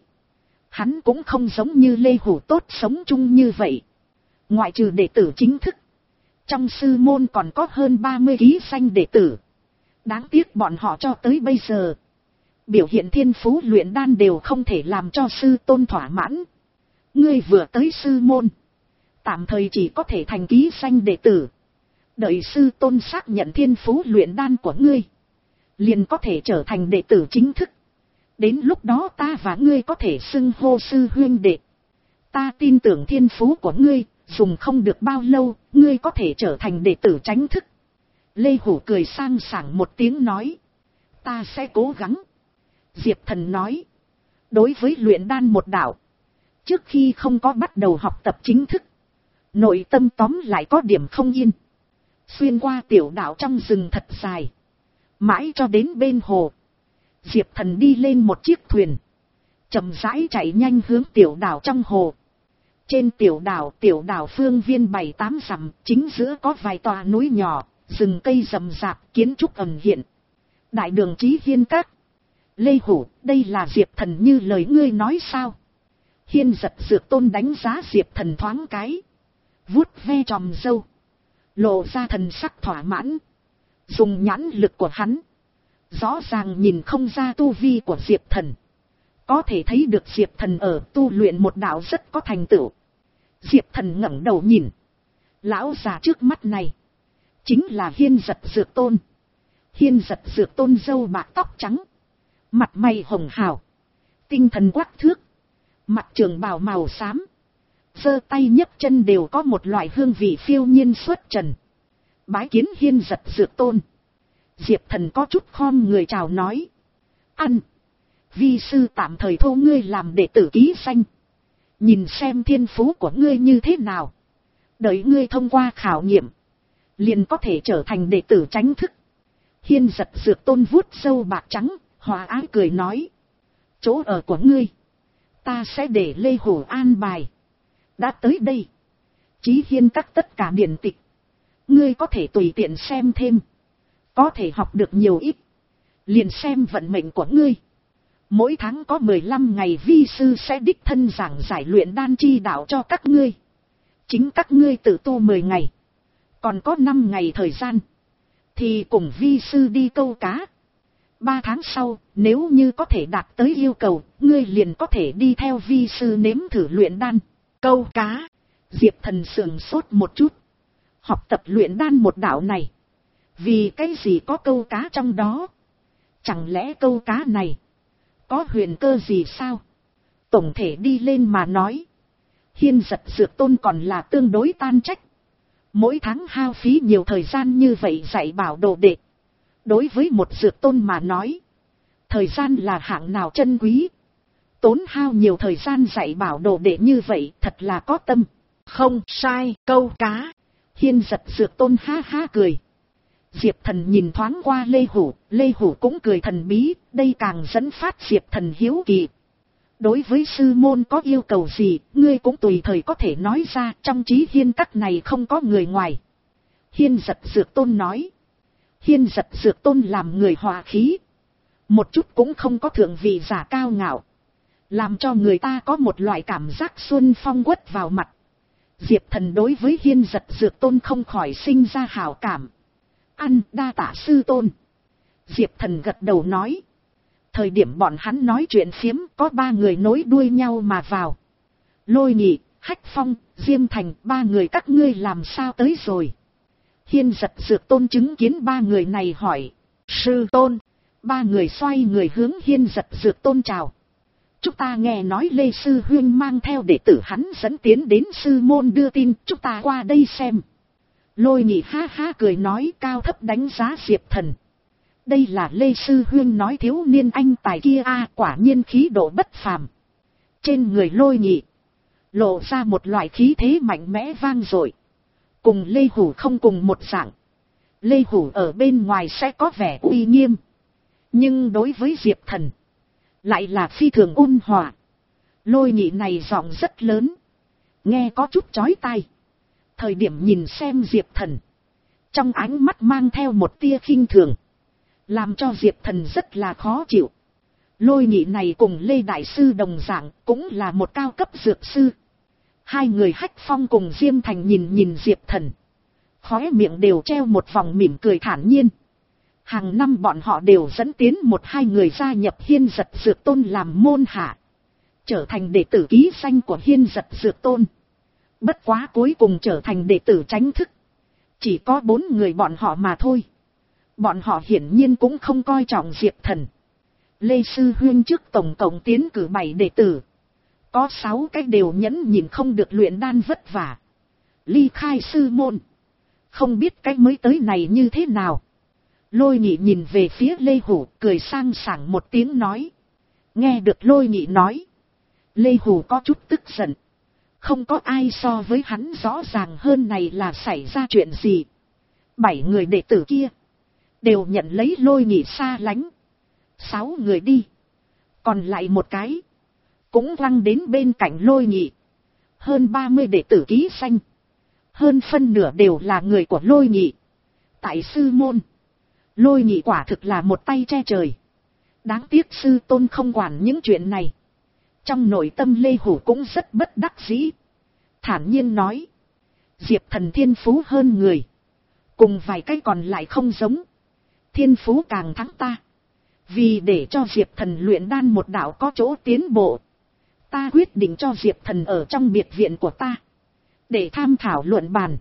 Hắn cũng không giống như Lê Hủ tốt sống chung như vậy. Ngoại trừ đệ tử chính thức, trong sư môn còn có hơn ba mươi ký danh đệ tử. Đáng tiếc bọn họ cho tới bây giờ, biểu hiện thiên phú luyện đan đều không thể làm cho sư tôn thỏa mãn. Ngươi vừa tới sư môn, tạm thời chỉ có thể thành ký danh đệ tử. Đợi sư tôn xác nhận thiên phú luyện đan của ngươi, liền có thể trở thành đệ tử chính thức. Đến lúc đó ta và ngươi có thể xưng hô sư huynh đệ. Ta tin tưởng thiên phú của ngươi, dùng không được bao lâu, ngươi có thể trở thành đệ tử chính thức. Lê Hủ cười sang sảng một tiếng nói. Ta sẽ cố gắng. Diệp Thần nói. Đối với luyện đan một đạo, trước khi không có bắt đầu học tập chính thức, nội tâm tóm lại có điểm không yên. Xuyên qua tiểu đạo trong rừng thật dài, mãi cho đến bên hồ, Diệp Thần đi lên một chiếc thuyền, chậm rãi chạy nhanh hướng tiểu đảo trong hồ. Trên tiểu đảo, tiểu đảo phương viên bảy tám dặm, chính giữa có vài tòa núi nhỏ, rừng cây rậm rạp, kiến trúc ẩn hiện. Đại đường Chí Hiên Các. Lê Hủ, đây là Diệp Thần như lời ngươi nói sao? Hiên Giật Dược Tôn đánh giá Diệp Thần thoáng cái, vuốt ve tròm râu, lộ ra thần sắc thỏa mãn. Dùng nhãn lực của hắn, rõ ràng nhìn không ra tu vi của Diệp Thần, có thể thấy được Diệp Thần ở tu luyện một đạo rất có thành tựu. Diệp Thần ngẩng đầu nhìn, lão già trước mắt này chính là Hiên Giật Dược Tôn. Hiên Giật Dược Tôn râu bạc tóc trắng, mặt mày hồng hào, tinh thần quắc thước, mặt trường bào màu xám, giơ tay nhấc chân đều có một loại hương vị phiêu nhiên xuất trần. Bái kiến Hiên Giật Dược Tôn. Diệp Thần có chút khom người chào nói. Ăn, vi sư tạm thời thu ngươi làm đệ tử ký danh, nhìn xem thiên phú của ngươi như thế nào. Đợi ngươi thông qua khảo nghiệm, liền có thể trở thành đệ tử chính thức. Hiên Giật Dược Tôn vuốt râu bạc trắng, hòa ái cười nói. Chỗ ở của ngươi, ta sẽ để Lê Hủ an bài. Đã tới đây, Chí Hiên Các tất cả điển tịch, ngươi có thể tùy tiện xem thêm, có thể học được nhiều ít, liền xem vận mệnh của ngươi. Mỗi tháng có mười lăm ngày vi sư sẽ đích thân giảng giải luyện đan chi đạo cho các ngươi. Chính các ngươi tự tu mười ngày, còn có năm ngày thời gian, thì cùng vi sư đi câu cá. Ba tháng sau, nếu như có thể đạt tới yêu cầu, ngươi liền có thể đi theo vi sư nếm thử luyện đan. Câu cá. Diệp Thần sườn sốt một chút. Học tập luyện đan một đạo này, vì cái gì có câu cá trong đó? Chẳng lẽ câu cá này có huyền cơ gì sao? Tổng thể đi lên mà nói, Hiên Giật Dược Tôn còn là tương đối tan trách. Mỗi tháng hao phí nhiều thời gian như vậy dạy bảo đồ đệ. Đối với một dược tôn mà nói, thời gian là hạng nào chân quý. Tốn hao nhiều thời gian dạy bảo đồ đệ như vậy thật là có tâm. Không sai, câu cá. Hiên Giật Dược Tôn ha ha cười. Diệp Thần nhìn thoáng qua Lê Hủ, Lê Hủ cũng cười thần bí, đây càng dẫn phát Diệp Thần hiếu kỳ. Đối với sư môn có yêu cầu gì, ngươi cũng tùy thời có thể nói ra, trong Chí Hiên Các này không có người ngoài. Hiên Giật Dược Tôn nói. Hiên Giật Dược Tôn làm người hòa khí, một chút cũng không có thượng vị giả cao ngạo, làm cho người ta có một loại cảm giác xuân phong quất vào mặt. Diệp Thần đối với Hiên Giật Dược Tôn không khỏi sinh ra hảo cảm. Ăn, đa tạ sư tôn. Diệp Thần gật đầu nói. Thời điểm bọn hắn nói chuyện phiếm, có ba người nối đuôi nhau mà vào. Lôi Nhị, Hách Phong, Diêm Thành, ba người các ngươi làm sao tới rồi? Hiên Giật Dược Tôn chứng kiến ba người này hỏi. Sư tôn. Ba người xoay người hướng Hiên Giật Dược Tôn chào. Chúng ta nghe nói Lê Sư Huyên mang theo đệ tử hắn dẫn tiến đến sư môn đưa tin, chúng ta qua đây xem. Lôi Nhị ha ha cười nói, cao thấp đánh giá Diệp Thần. Đây là Lê Sư Huyên nói thiếu niên anh tài kia a, quả nhiên khí độ bất phàm. Trên người Lôi Nhị lộ ra một loại khí thế mạnh mẽ vang dội, cùng Lê Hủ không cùng một dạng. Lê Hủ ở bên ngoài sẽ có vẻ uy nghiêm, nhưng đối với Diệp Thần lại là phi thường ôn hòa. Lôi Nhị này giọng rất lớn, nghe có chút chói tai. Thời điểm nhìn xem Diệp Thần, trong ánh mắt mang theo một tia khinh thường, làm cho Diệp Thần rất là khó chịu. Lôi Nhị này cùng Lê Đại Sư đồng dạng cũng là một cao cấp dược sư. Hai người Hách Phong cùng Diêm Thành nhìn nhìn Diệp Thần. Khóe miệng đều treo một vòng mỉm cười thản nhiên. Hàng năm bọn họ đều dẫn tiến một hai người gia nhập Hiên Giật Dược Tôn làm môn hạ. Trở thành đệ tử ký danh của Hiên Giật Dược Tôn. Bất quá cuối cùng trở thành đệ tử chính thức. Chỉ có bốn người bọn họ mà thôi. Bọn họ hiển nhiên cũng không coi trọng Diệp Thần. Lê Sư Huyên trước tổng cộng tiến cử bảy đệ tử. Có sáu cái đều nhẫn nhịn không được luyện đan vất vả. Ly khai sư môn. Không biết cái mới tới này như thế nào. Lôi Nhị nhìn về phía Lê Hủ cười sang sảng một tiếng nói. Nghe được Lôi Nhị nói. Lê Hủ có chút tức giận. Không có ai so với hắn rõ ràng hơn này là xảy ra chuyện gì. Bảy người đệ tử kia. Đều nhận lấy Lôi Nhị xa lánh. Sáu người đi. Còn lại một cái. Cũng lăng đến bên cạnh Lôi Nhị. Hơn ba mươi đệ tử ký danh. Hơn phân nửa đều là người của Lôi Nhị. Tại sư môn. Lôi Nhị quả thực là một tay che trời. Đáng tiếc sư tôn không quản những chuyện này. Trong nội tâm Lê Hủ cũng rất bất đắc dĩ. Thản nhiên nói. Diệp Thần thiên phú hơn người. Cùng vài cái còn lại không giống. Thiên phú càng thắng ta. Vì để cho Diệp Thần luyện đan một đạo có chỗ tiến bộ. Ta quyết định cho Diệp Thần ở trong biệt viện của ta. Để tham thảo luận bàn.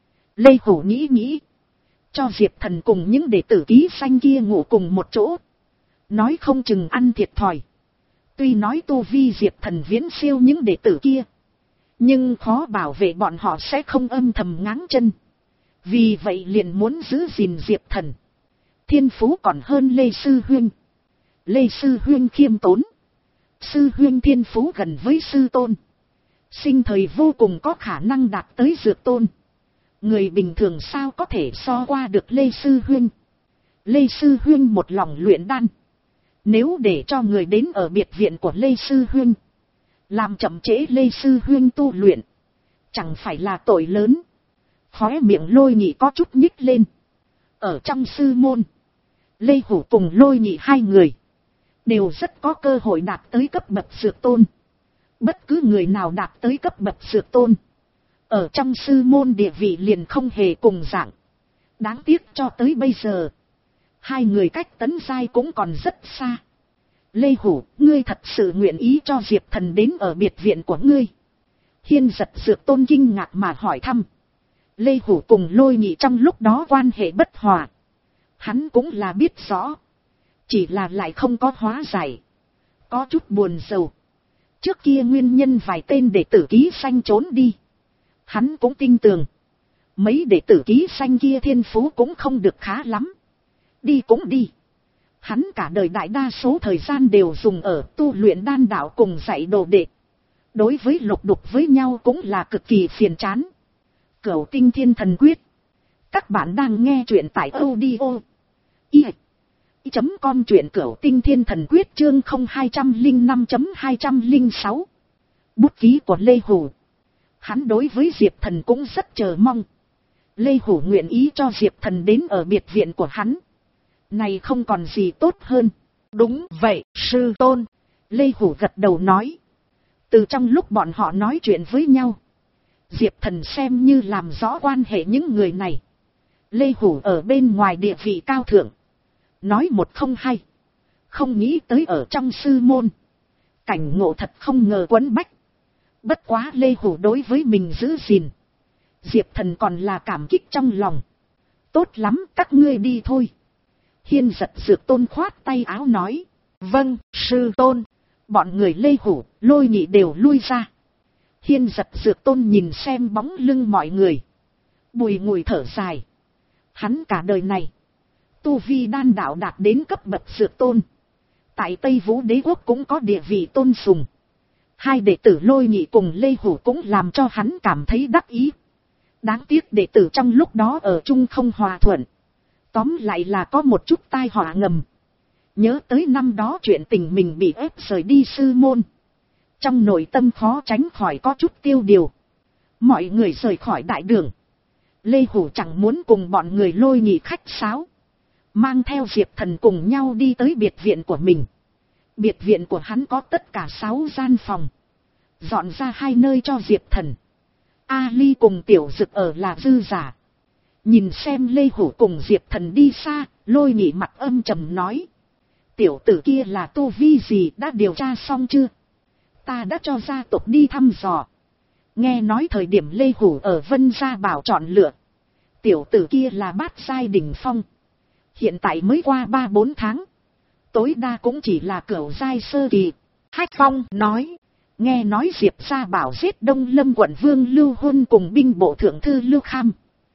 Lê Hủ nghĩ nghĩ. Cho Diệp Thần cùng những đệ tử ký danh kia ngủ cùng một chỗ. Nói không chừng ăn thiệt thòi. Tuy nói tu vi Diệp Thần viễn siêu những đệ tử kia. Nhưng khó bảo vệ bọn họ sẽ không âm thầm ngáng chân. Vì vậy liền muốn giữ gìn Diệp Thần. Thiên phú còn hơn Lê Sư Huyên. Lê Sư Huyên khiêm tốn. Sư Huyên thiên phú gần với sư tôn. Sinh thời vô cùng có khả năng đạt tới dược tôn. Người bình thường sao có thể so qua được Lê Sư Huyên. Lê Sư Huyên một lòng luyện đan. Nếu để cho người đến ở biệt viện của Lê Sư Huyên. Làm chậm trễ Lê Sư Huyên tu luyện. Chẳng phải là tội lớn. Khóe miệng Lôi Nhị có chút nhích lên. Ở trong sư môn. Lê Hủ cùng Lôi Nhị hai người. Đều rất có cơ hội đạt tới cấp bậc dược tôn. Bất cứ người nào đạt tới cấp bậc dược tôn. Ở trong sư môn địa vị liền không hề cùng dạng. Đáng tiếc cho tới bây giờ. Hai người cách tấn giai cũng còn rất xa. Lê Hủ, ngươi thật sự nguyện ý cho Diệp Thần đến ở biệt viện của ngươi. Hiên Giật Dược Tôn kinh ngạc mà hỏi thăm. Lê Hủ cùng Lôi Nhị trong lúc đó quan hệ bất hòa. Hắn cũng là biết rõ. Chỉ là lại không có hóa giải. Có chút buồn rầu. Trước kia nguyên nhân vài tên đệ tử ký danh trốn đi. Hắn cũng tin tưởng. Mấy đệ tử ký danh kia thiên phú cũng không được khá lắm. Đi cũng đi. Hắn cả đời đại đa số thời gian đều dùng ở tu luyện đan đạo cùng dạy đồ đệ. Đối với lục đục với nhau cũng là cực kỳ phiền chán. Cửu Tinh Thiên Thần Quyết. Các bạn đang nghe truyện tại audio. I. Chấm com truyện Cửu Tinh Thiên Thần Quyết chương không hai không năm chấm hai không sáu. Bút ký của Lê Hủ. Hắn đối với Diệp Thần cũng rất chờ mong. Lê Hủ nguyện ý cho Diệp Thần đến ở biệt viện của hắn. Này không còn gì tốt hơn. Đúng vậy, sư tôn. Lê Hủ gật đầu nói. Từ trong lúc bọn họ nói chuyện với nhau. Diệp Thần xem như làm rõ quan hệ những người này. Lê Hủ ở bên ngoài địa vị cao thượng. Nói một không hai. Không nghĩ tới ở trong sư môn. Cảnh ngộ thật không ngờ quấn bách. Bất quá Lê Hủ đối với mình giữ gìn. Diệp Thần còn là cảm kích trong lòng. Tốt lắm, các ngươi đi thôi. Hiên Giật Dược Tôn khoát tay áo nói. Vâng, sư tôn. Bọn người Lê Hủ, Lôi Nhị đều lui ra. Hiên Giật Dược Tôn nhìn xem bóng lưng mọi người. Bùi ngùi thở dài. Hắn cả đời này. Tu vi đan đạo đạt đến cấp bậc Dược Tôn. Tại Tây Vũ Đế Quốc cũng có địa vị tôn sùng. Hai đệ tử Lôi Nhị cùng Lê Hủ cũng làm cho hắn cảm thấy đắc ý. Đáng tiếc đệ tử trong lúc đó ở chung không hòa thuận. Tóm lại là có một chút tai họa ngầm. Nhớ tới năm đó chuyện tình mình bị ép rời đi sư môn. Trong nội tâm khó tránh khỏi có chút tiêu điều. Mọi người rời khỏi đại đường. Lê Hủ chẳng muốn cùng bọn người Lôi Nhị khách sáo. Mang theo Diệp Thần cùng nhau đi tới biệt viện của mình. Biệt viện của hắn có tất cả sáu gian phòng. Dọn ra hai nơi cho Diệp Thần. Ali cùng Tiểu Dực ở là dư giả. Nhìn xem Lê Hủ cùng Diệp Thần đi xa, Lôi Nhị mặt âm trầm nói. Tiểu tử kia là tu vi gì, đã điều tra xong chưa? Ta đã cho gia tộc đi thăm dò. Nghe nói thời điểm Lê Hủ ở Vân Gia Bảo chọn lựa. Tiểu tử kia là bát giai đỉnh phong. Hiện tại mới qua ba bốn tháng. Tối đa cũng chỉ là cửu giai sơ kỳ. Hách Phong nói. Nghe nói Diệp Gia Bảo giết Đông Lâm quận vương Lưu Huân cùng binh bộ thượng thư Lưu Kham.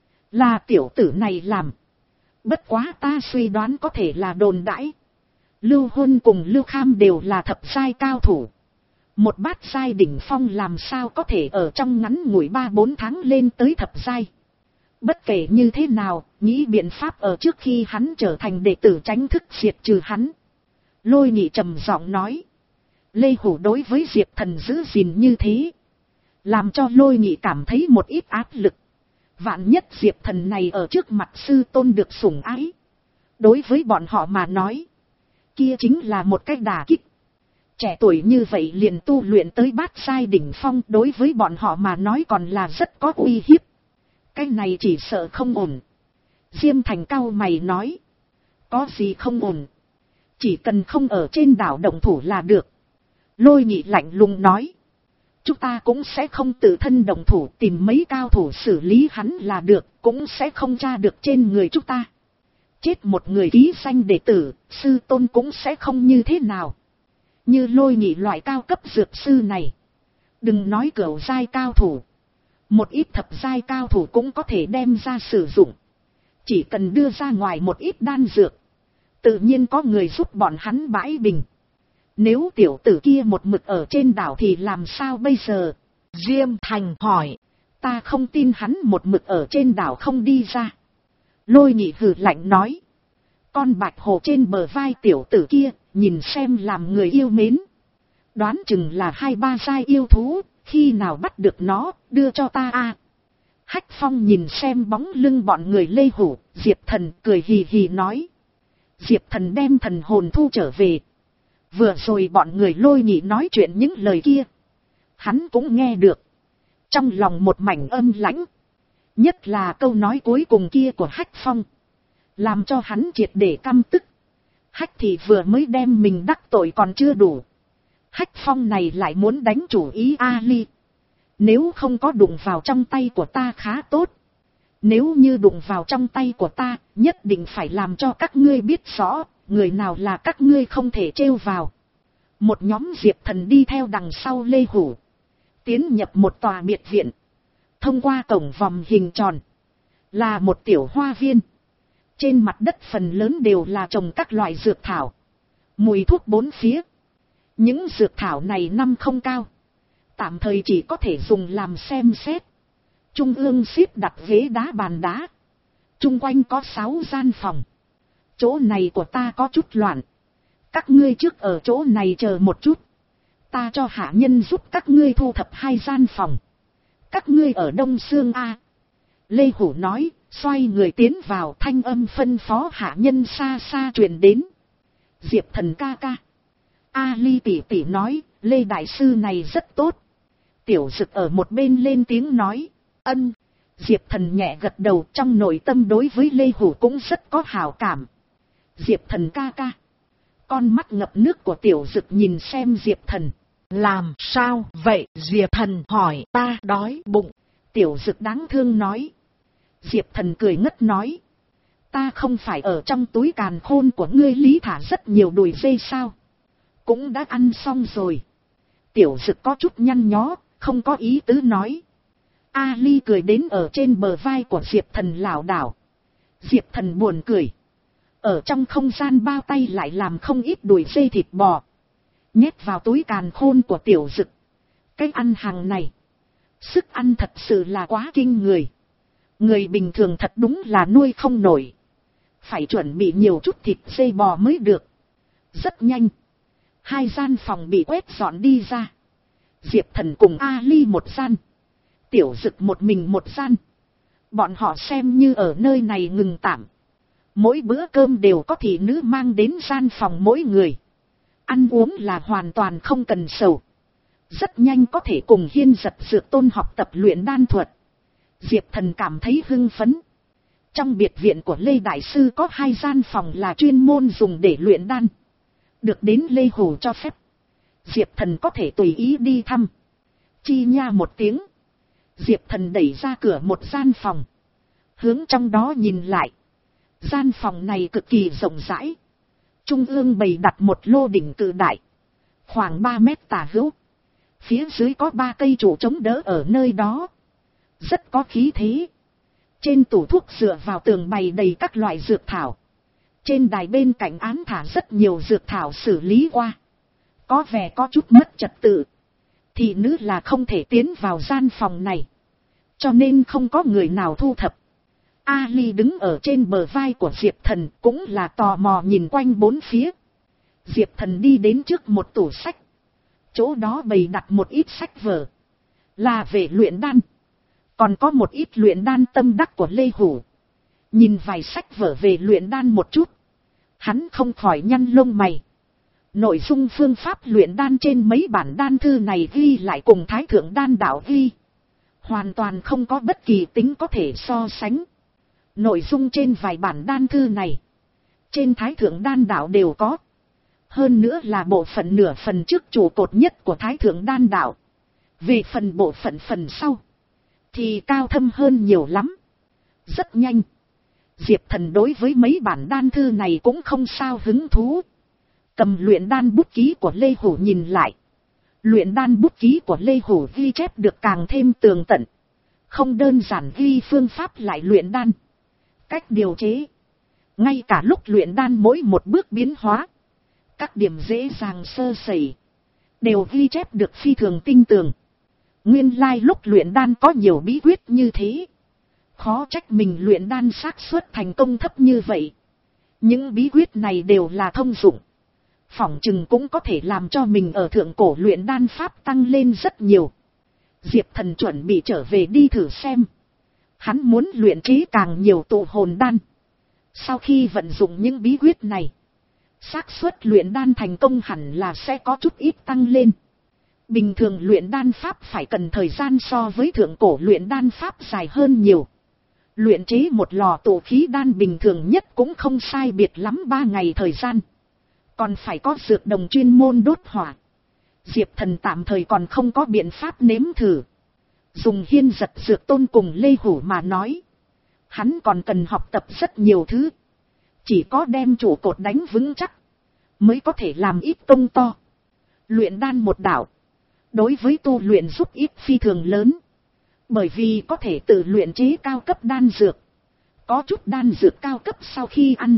Là tiểu tử này làm. Bất quá ta suy đoán có thể là đồn đãi. Lưu Huân cùng Lưu Kham đều là thập giai cao thủ. Một bát giai đỉnh phong làm sao có thể ở trong ngắn ngủi ba bốn tháng lên tới thập giai. Bất kể như thế nào, nghĩ biện pháp ở trước khi hắn trở thành đệ tử tránh thức diệt trừ hắn. Lôi Nhị trầm giọng nói. Lê Hủ đối với Diệp Thần giữ gìn như thế. Làm cho Lôi Nhị cảm thấy một ít áp lực. Vạn nhất Diệp Thần này ở trước mặt sư tôn được sủng ái. Đối với bọn họ mà nói. Kia chính là một cách đả kích. Trẻ tuổi như vậy liền tu luyện tới bát giai đỉnh phong, đối với bọn họ mà nói còn là rất có uy hiếp. Cái này chỉ sợ không ổn. Diêm Thành cau mày nói. Có gì không ổn? Chỉ cần không ở trên đảo động thủ là được. Lôi Nhị lạnh lùng nói. Chúng ta cũng sẽ không tự thân động thủ, tìm mấy cao thủ xử lý hắn là được, cũng sẽ không tra được trên người chúng ta. Chết một người ký danh đệ tử, sư tôn cũng sẽ không như thế nào. Như Lôi Nhị loại cao cấp dược sư này. Đừng nói cửu giai cao thủ. Một ít thập giai cao thủ cũng có thể đem ra sử dụng. Chỉ cần đưa ra ngoài một ít đan dược. Tự nhiên có người giúp bọn hắn bãi bình. Nếu tiểu tử kia một mực ở trên đảo thì làm sao bây giờ? Diêm Thành hỏi. Ta không tin hắn một mực ở trên đảo không đi ra. Lôi Nhị hừ lạnh nói. Con bạch hồ trên bờ vai tiểu tử kia, nhìn xem làm người yêu mến. Đoán chừng là hai ba giai yêu thú, khi nào bắt được nó, đưa cho ta a. Hách Phong nhìn xem bóng lưng bọn người Lê Hủ, Diệp Thần cười hì hì nói. Diệp Thần đem thần hồn thu trở về. Vừa rồi bọn người Lôi Nhị nói chuyện những lời kia. Hắn cũng nghe được. Trong lòng một mảnh âm lãnh. Nhất là câu nói cuối cùng kia của Hách Phong. Làm cho hắn triệt để căm tức. Hách thì vừa mới đem mình đắc tội còn chưa đủ. Hách Phong này lại muốn đánh chủ ý Ali. Nếu không có đụng vào trong tay của ta khá tốt. Nếu như đụng vào trong tay của ta, nhất định phải làm cho các ngươi biết rõ, người nào là các ngươi không thể trêu vào. Một nhóm Diệp Thần đi theo đằng sau Lê Hủ. Tiến nhập một tòa biệt viện. Thông qua cổng vòm hình tròn. Là một tiểu hoa viên. Trên mặt đất phần lớn đều là trồng các loại dược thảo. Mùi thuốc bốn phía. Những dược thảo này năm không cao. Tạm thời chỉ có thể dùng làm xem xét. Trung ương xếp đặt ghế đá bàn đá. Trung quanh có sáu gian phòng. Chỗ này của ta có chút loạn. Các ngươi trước ở chỗ này chờ một chút. Ta cho hạ nhân giúp các ngươi thu thập hai gian phòng. Các ngươi ở Đông Sương A. Lê Hủ nói, xoay người tiến vào, thanh âm phân phó hạ nhân xa xa truyền đến. Diệp Thần ca ca. Ali tỷ tỷ nói, Lê Đại Sư này rất tốt. Tiểu Dực ở một bên lên tiếng nói, ân. Diệp Thần nhẹ gật đầu, trong nội tâm đối với Lê Hủ cũng rất có hảo cảm. Diệp Thần ca ca. Con mắt ngập nước của Tiểu Dực nhìn xem Diệp Thần. Làm sao vậy? Diệp Thần hỏi. Ta đói bụng. Tiểu Dực đáng thương nói. Diệp Thần cười ngất nói. Ta không phải ở trong túi càn khôn của ngươi lý thả rất nhiều đùi dê sao? Cũng đã ăn xong rồi. Tiểu Dực có chút nhăn nhó, không có ý tứ nói. Ali cười đến ở trên bờ vai của Diệp Thần lảo đảo. Diệp Thần buồn cười. Ở trong không gian bao tay lại làm không ít đùi dê thịt bò. Nhét vào túi càn khôn của Tiểu Dực. Cái ăn hàng này. Sức ăn thật sự là quá kinh người. Người bình thường thật đúng là nuôi không nổi. Phải chuẩn bị nhiều chút thịt dê bò mới được. Rất nhanh. Hai gian phòng bị quét dọn đi ra. Diệp Thần cùng Ali một gian. Tiểu Dực một mình một gian. Bọn họ xem như ở nơi này ngừng tạm. Mỗi bữa cơm đều có thị nữ mang đến gian phòng mỗi người. ăn uống là hoàn toàn không cần sầu. Rất nhanh có thể cùng Hiên Giật Dược Tôn học tập luyện đan thuật. Diệp Thần cảm thấy hưng phấn. Trong biệt viện của Lê Đại Sư có hai gian phòng là chuyên môn dùng để luyện đan. Được đến Lê Hủ cho phép, Diệp Thần có thể tùy ý đi thăm. Chi nha một tiếng, Diệp Thần đẩy ra cửa một gian phòng, hướng trong đó nhìn lại. Gian phòng này cực kỳ rộng rãi. Trung ương bày đặt một lô đỉnh cự đại, khoảng ba mét tả hữu. Phía dưới có ba cây trụ chống đỡ ở nơi đó, rất có khí thế. Trên tủ thuốc dựa vào tường bày đầy các loại dược thảo. Trên đài bên cạnh án thả rất nhiều dược thảo xử lý qua, có vẻ có chút mất trật tự. Thị nữ là không thể tiến vào gian phòng này, cho nên không có người nào thu thập. Ali đứng ở trên bờ vai của Diệp Thần, cũng là tò mò nhìn quanh bốn phía. Diệp Thần đi đến trước một tủ sách. Chỗ đó bày đặt một ít sách vở, là về luyện đan. Còn có một ít luyện đan tâm đắc của Lê Hủ. Nhìn vài sách vở về luyện đan một chút, hắn không khỏi nhăn lông mày. Nội dung phương pháp luyện đan trên mấy bản đan thư này ghi lại cùng Thái Thượng Đan Đạo ghi, hoàn toàn không có bất kỳ tính có thể so sánh. Nội dung trên vài bản đan thư này, trên Thái Thượng Đan Đạo đều có. Hơn nữa là bộ phận nửa phần trước trụ cột nhất của Thái Thượng Đan Đạo. Về phần bộ phận phần sau, thì cao thâm hơn nhiều lắm. Rất nhanh, Diệp Thần đối với mấy bản đan thư này cũng không sao hứng thú. Cầm luyện đan bút ký của Lê Hủ nhìn lại. Luyện đan bút ký của Lê Hủ ghi chép được càng thêm tường tận. Không đơn giản ghi phương pháp lại luyện đan, cách điều chế, ngay cả lúc luyện đan mỗi một bước biến hóa, các điểm dễ dàng sơ sẩy, đều ghi chép được phi thường tinh tường. Nguyên lai lúc luyện đan có nhiều bí quyết như thế. Khó trách mình luyện đan xác suất thành công thấp như vậy. Những bí quyết này đều là thông dụng. Phỏng chừng cũng có thể làm cho mình ở thượng cổ luyện đan pháp tăng lên rất nhiều. Diệp Thần chuẩn bị trở về đi thử xem. Hắn muốn luyện chế càng nhiều tụ hồn đan. Sau khi vận dụng những bí quyết này, xác suất luyện đan thành công hẳn là sẽ có chút ít tăng lên. Bình thường luyện đan pháp phải cần thời gian so với thượng cổ luyện đan pháp dài hơn nhiều. Luyện chế một lò tụ khí đan bình thường nhất cũng không sai biệt lắm ba ngày thời gian. Còn phải có dược đồng chuyên môn đốt hỏa. Diệp Thần tạm thời còn không có biện pháp nếm thử. Dùng Hiên Giật Dược Tôn cùng Lê Hủ mà nói, hắn còn cần học tập rất nhiều thứ. Chỉ có đem trụ cột đánh vững chắc, mới có thể làm ít công to. Luyện đan một đạo, đối với tu luyện giúp ích phi thường lớn. Bởi vì có thể tự luyện chế cao cấp đan dược. Có chút đan dược cao cấp sau khi ăn,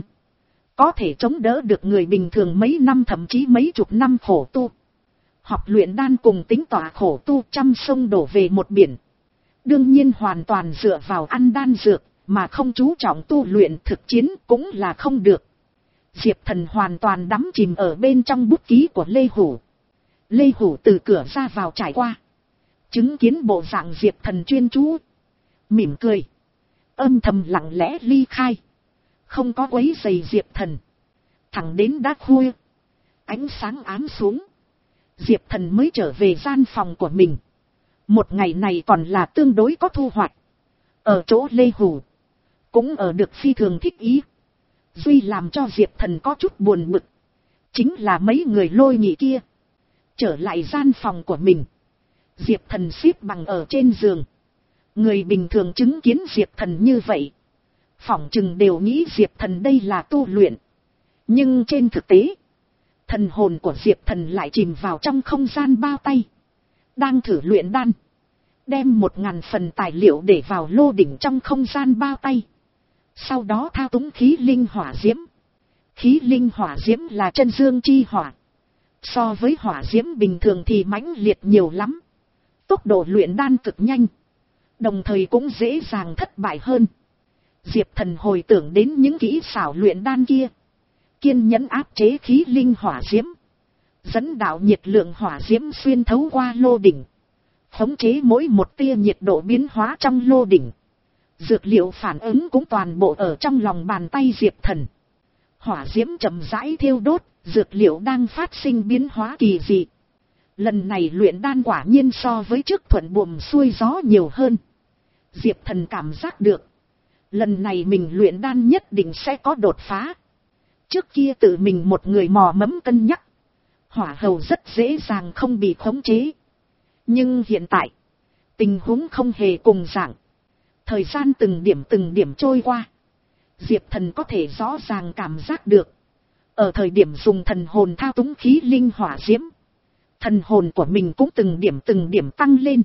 có thể chống đỡ được người bình thường mấy năm thậm chí mấy chục năm khổ tu. Học luyện đan cùng tính tỏa khổ tu trăm sông đổ về một biển. Đương nhiên hoàn toàn dựa vào ăn đan dược, mà không chú trọng tu luyện thực chiến cũng là không được. Diệp Thần hoàn toàn đắm chìm ở bên trong bút ký của Lê Hủ. Lê Hủ từ cửa ra vào trải qua, chứng kiến bộ dạng Diệp Thần chuyên chú, mỉm cười, âm thầm lặng lẽ ly khai, không có quấy rầy Diệp Thần. Thẳng đến đã khuya, ánh sáng ám xuống, Diệp Thần mới trở về gian phòng của mình. Một ngày này còn là tương đối có thu hoạch. Ở chỗ Lê Hủ, cũng ở được phi thường thích ý. Duy làm cho Diệp Thần có chút buồn bực, chính là mấy người Lôi Nhị kia. Trở lại gian phòng của mình, Diệp Thần xếp bằng ở trên giường. Người bình thường chứng kiến Diệp Thần như vậy, phỏng chừng đều nghĩ Diệp Thần đây là tu luyện. Nhưng trên thực tế, thần hồn của Diệp Thần lại chìm vào trong không gian bao tay, đang thử luyện đan. Đem một ngàn phần tài liệu để vào lô đỉnh trong không gian bao tay. Sau đó thao túng khí linh hỏa diễm. Khí linh hỏa diễm là chân dương chi hỏa. So với hỏa diễm bình thường thì mãnh liệt nhiều lắm. Tốc độ luyện đan cực nhanh, đồng thời cũng dễ dàng thất bại hơn. Diệp Thần hồi tưởng đến những kỹ xảo luyện đan kia, kiên nhẫn áp chế khí linh hỏa diễm, dẫn đạo nhiệt lượng hỏa diễm xuyên thấu qua lô đỉnh, khống chế mỗi một tia nhiệt độ biến hóa trong lô đỉnh. Dược liệu phản ứng cũng toàn bộ ở trong lòng bàn tay Diệp Thần. Hỏa diễm chậm rãi thiêu đốt, Dược liệu đang phát sinh biến hóa kỳ dị. Lần này luyện đan quả nhiên so với trước thuận buồm xuôi gió nhiều hơn. Diệp Thần cảm giác được. Lần này mình luyện đan nhất định sẽ có đột phá. Trước kia tự mình một người mò mẫm cân nhắc. Hỏa hầu rất dễ dàng không bị khống chế. Nhưng hiện tại, tình huống không hề cùng dạng. Thời gian từng điểm từng điểm trôi qua. Diệp Thần có thể rõ ràng cảm giác được. Ở thời điểm dùng thần hồn thao túng khí linh hỏa diễm, thần hồn của mình cũng từng điểm từng điểm tăng lên.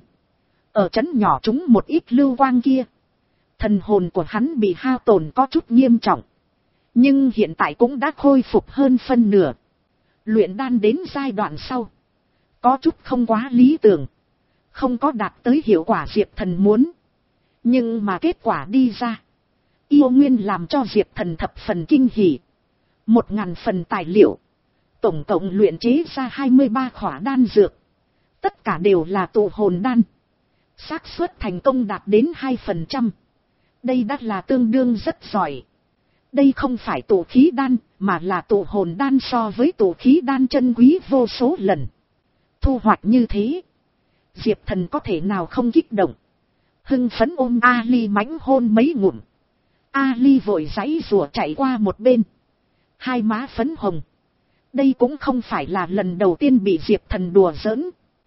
Ở trấn nhỏ chúng một ít lưu quang kia, thần hồn của hắn bị hao tổn có chút nghiêm trọng. Nhưng hiện tại cũng đã khôi phục hơn phân nửa. Luyện đan đến giai đoạn sau, có chút không quá lý tưởng, không có đạt tới hiệu quả Diệp Thần muốn. Nhưng mà kết quả đi ra, yêu nguyên làm cho Diệp Thần thập phần kinh hỉ. Một ngàn phần tài liệu, tổng cộng luyện chế ra hai mươi ba khỏa đan dược. Tất cả đều là tụ hồn đan. Xác suất thành công đạt đến hai phần trăm. Đây đã là tương đương rất giỏi. Đây không phải tụ khí đan, mà là tụ hồn đan, so với tụ khí đan chân quý vô số lần. Thu hoạch như thế, Diệp Thần có thể nào không kích động. Hưng phấn ôm Ali mãnh hôn mấy ngụm. Ali vội giãy rùa chạy qua một bên. Hai má phấn hồng. Đây cũng không phải là lần đầu tiên bị Diệp Thần đùa giỡn.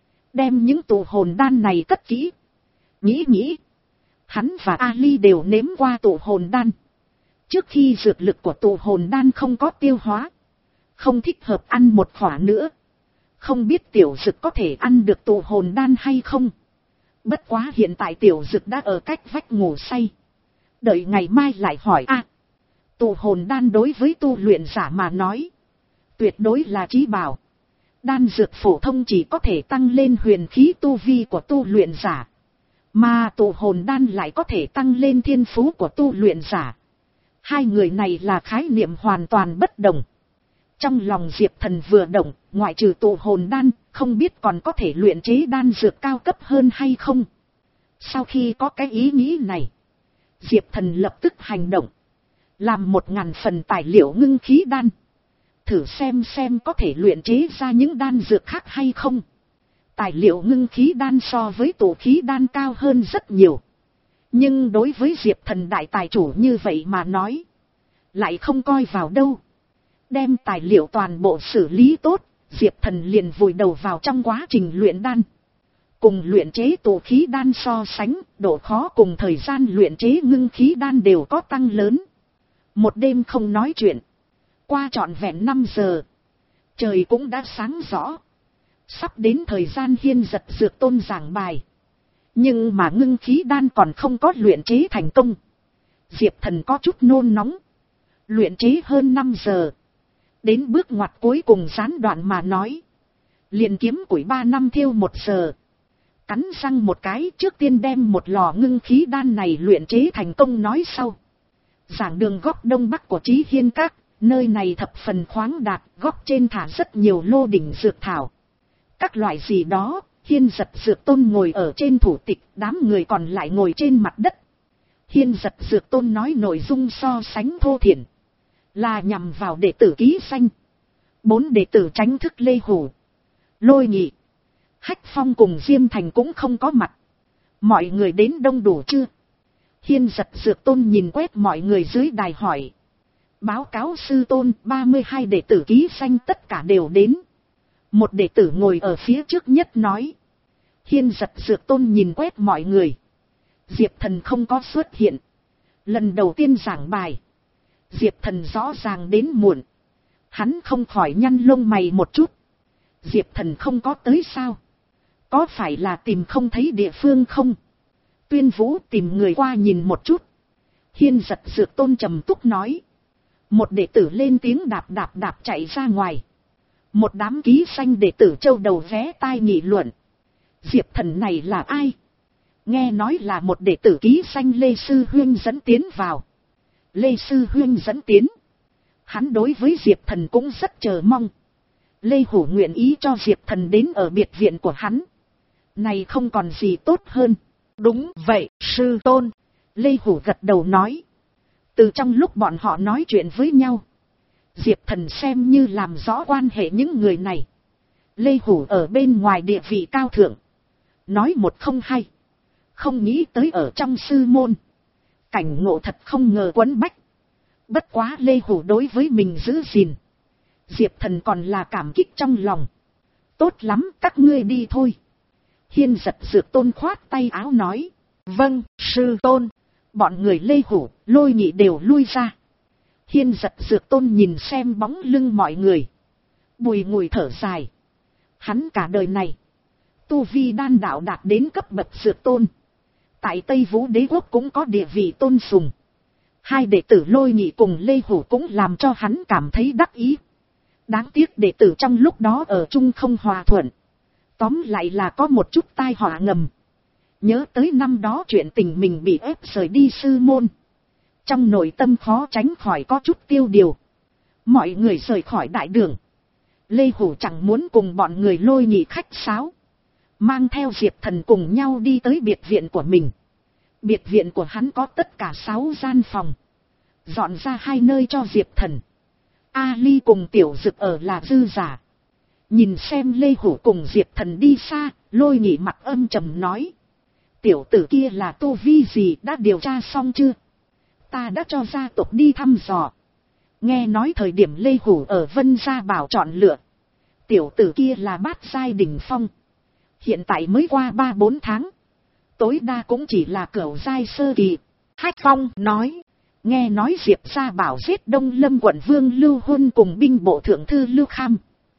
Đem những tụ hồn đan này cất kỹ. Nghĩ nghĩ, hắn và Ali đều nếm qua tụ hồn đan. Trước khi dược lực của tụ hồn đan không có tiêu hóa, không thích hợp ăn một khỏa nữa. Không biết tiểu dực có thể ăn được tụ hồn đan hay không. Bất quá hiện tại tiểu dực đã ở cách vách ngủ say. Đợi ngày mai lại hỏi a. À, tụ hồn đan đối với tu luyện giả mà nói, tuyệt đối là chí bảo. Đan dược phổ thông chỉ có thể tăng lên huyền khí tu vi của tu luyện giả. Mà tụ hồn đan lại có thể tăng lên thiên phú của tu luyện giả. Hai người này là khái niệm hoàn toàn bất đồng. Trong lòng Diệp Thần vừa động, ngoại trừ tụ hồn đan, không biết còn có thể luyện chế đan dược cao cấp hơn hay không. Sau khi có cái ý nghĩ này, Diệp Thần lập tức hành động. Làm một ngàn phần tài liệu ngưng khí đan. Thử xem xem có thể luyện chế ra những đan dược khác hay không. Tài liệu ngưng khí đan so với tụ khí đan cao hơn rất nhiều. Nhưng đối với Diệp Thần đại tài chủ như vậy mà nói, lại không coi vào đâu. Đem tài liệu toàn bộ xử lý tốt, Diệp Thần liền vùi đầu vào trong quá trình luyện đan. Cùng luyện chế tụ khí đan so sánh, độ khó cùng thời gian luyện chế ngưng khí đan đều có tăng lớn. Một đêm không nói chuyện, qua trọn vẹn năm giờ, trời cũng đã sáng rõ. Sắp đến thời gian Hiên Giật Dược Tôn giảng bài. Nhưng mà ngưng khí đan còn không có luyện chế thành công. Diệp Thần có chút nôn nóng. Luyện chế hơn năm giờ. Đến bước ngoặt cuối cùng gián đoạn mà nói. Liền kiếm củi ba năm thiêu một giờ. Cắn răng một cái, trước tiên đem một lò ngưng khí đan này luyện chế thành công nói sau. Giảng đường góc đông bắc của Chí Hiên Các, nơi này thập phần khoáng đạt, góc trên thả rất nhiều lô đỉnh dược thảo. Các loại gì đó, Hiên Giật Dược Tôn ngồi ở trên thủ tịch, đám người còn lại ngồi trên mặt đất. Hiên Giật Dược Tôn nói nội dung so sánh thô thiển, là nhằm vào đệ tử ký danh. Bốn đệ tử tránh thức Lê Hủ, Lôi Nghị, Hách Phong cùng Diêm Thành cũng không có mặt. Mọi người đến đông đủ chưa? Hiên Giật Dược Tôn nhìn quét mọi người dưới đài hỏi. Báo cáo sư tôn, ba mươi hai đệ tử ký danh tất cả đều đến. Một đệ tử ngồi ở phía trước nhất nói. Hiên Giật Dược Tôn nhìn quét mọi người. Diệp Thần không có xuất hiện. Lần đầu tiên giảng bài, Diệp Thần rõ ràng đến muộn. Hắn không khỏi nhăn lông mày một chút. Diệp Thần không có tới sao? Có phải là tìm không thấy địa phương không? Tuyên Vũ tìm người qua nhìn một chút. Hiên Giật Dược Tôn trầm túc nói. Một đệ tử lên tiếng đạp đạp đạp chạy ra ngoài. Một đám ký sanh đệ tử châu đầu vé tai nghị luận. Diệp Thần này là ai? Nghe nói là một đệ tử ký sanh Lê Sư Huyên dẫn tiến vào. Lê Sư Huyên dẫn tiến. Hắn đối với Diệp Thần cũng rất chờ mong. Lê Hủ nguyện ý cho Diệp Thần đến ở biệt viện của hắn. Này không còn gì tốt hơn. Đúng vậy, sư tôn. Lê Hủ gật đầu nói. Từ trong lúc bọn họ nói chuyện với nhau, Diệp Thần xem như làm rõ quan hệ những người này. Lê Hủ ở bên ngoài địa vị cao thượng. Nói một không hay. Không nghĩ tới ở trong sư môn. Cảnh ngộ thật không ngờ quấn bách. Bất quá Lê Hủ đối với mình giữ gìn. Diệp Thần còn là cảm kích trong lòng. Tốt lắm, các ngươi đi thôi. Hiên Giật Dược Tôn khoát tay áo nói. Vâng, sư tôn. Bọn người Lê Hủ, Lôi Nhị đều lui ra. Hiên Giật Dược Tôn nhìn xem bóng lưng mọi người. Bùi ngùi thở dài. Hắn cả đời này. Tu vi đan đạo đạt đến cấp bậc Dược Tôn. Tại Tây Vũ Đế Quốc cũng có địa vị tôn sùng. Hai đệ tử Lôi Nhị cùng Lê Hủ cũng làm cho hắn cảm thấy đắc ý. Đáng tiếc đệ tử trong lúc đó ở chung không hòa thuận. Tóm lại là có một chút tai họa ngầm. Nhớ tới năm đó chuyện tình mình bị ép rời đi sư môn. Trong nội tâm khó tránh khỏi có chút tiêu điều. Mọi người rời khỏi đại đường. Lê Hủ chẳng muốn cùng bọn người Lôi Nhị khách sáo. Mang theo Diệp Thần cùng nhau đi tới biệt viện của mình. Biệt viện của hắn có tất cả sáu gian phòng. Dọn ra hai nơi cho Diệp Thần. A Ly cùng Tiểu Dực ở là dư giả. Nhìn xem Lê Hủ cùng Diệp Thần đi xa, Lôi Nhị mặt âm trầm nói. Tiểu tử kia là tu vi gì, đã điều tra xong chưa? Ta đã cho gia tộc đi thăm dò. Nghe nói thời điểm Lê Hủ ở Vân Gia Bảo chọn lựa. Tiểu tử kia là bát giai đỉnh phong. Hiện tại mới qua ba bốn tháng. Tối đa cũng chỉ là cửu giai sơ kỳ. Hách Phong nói. Nghe nói Diệp Gia Bảo giết Đông Lâm quận vương Lưu Huân cùng binh bộ thượng thư Lưu Kham.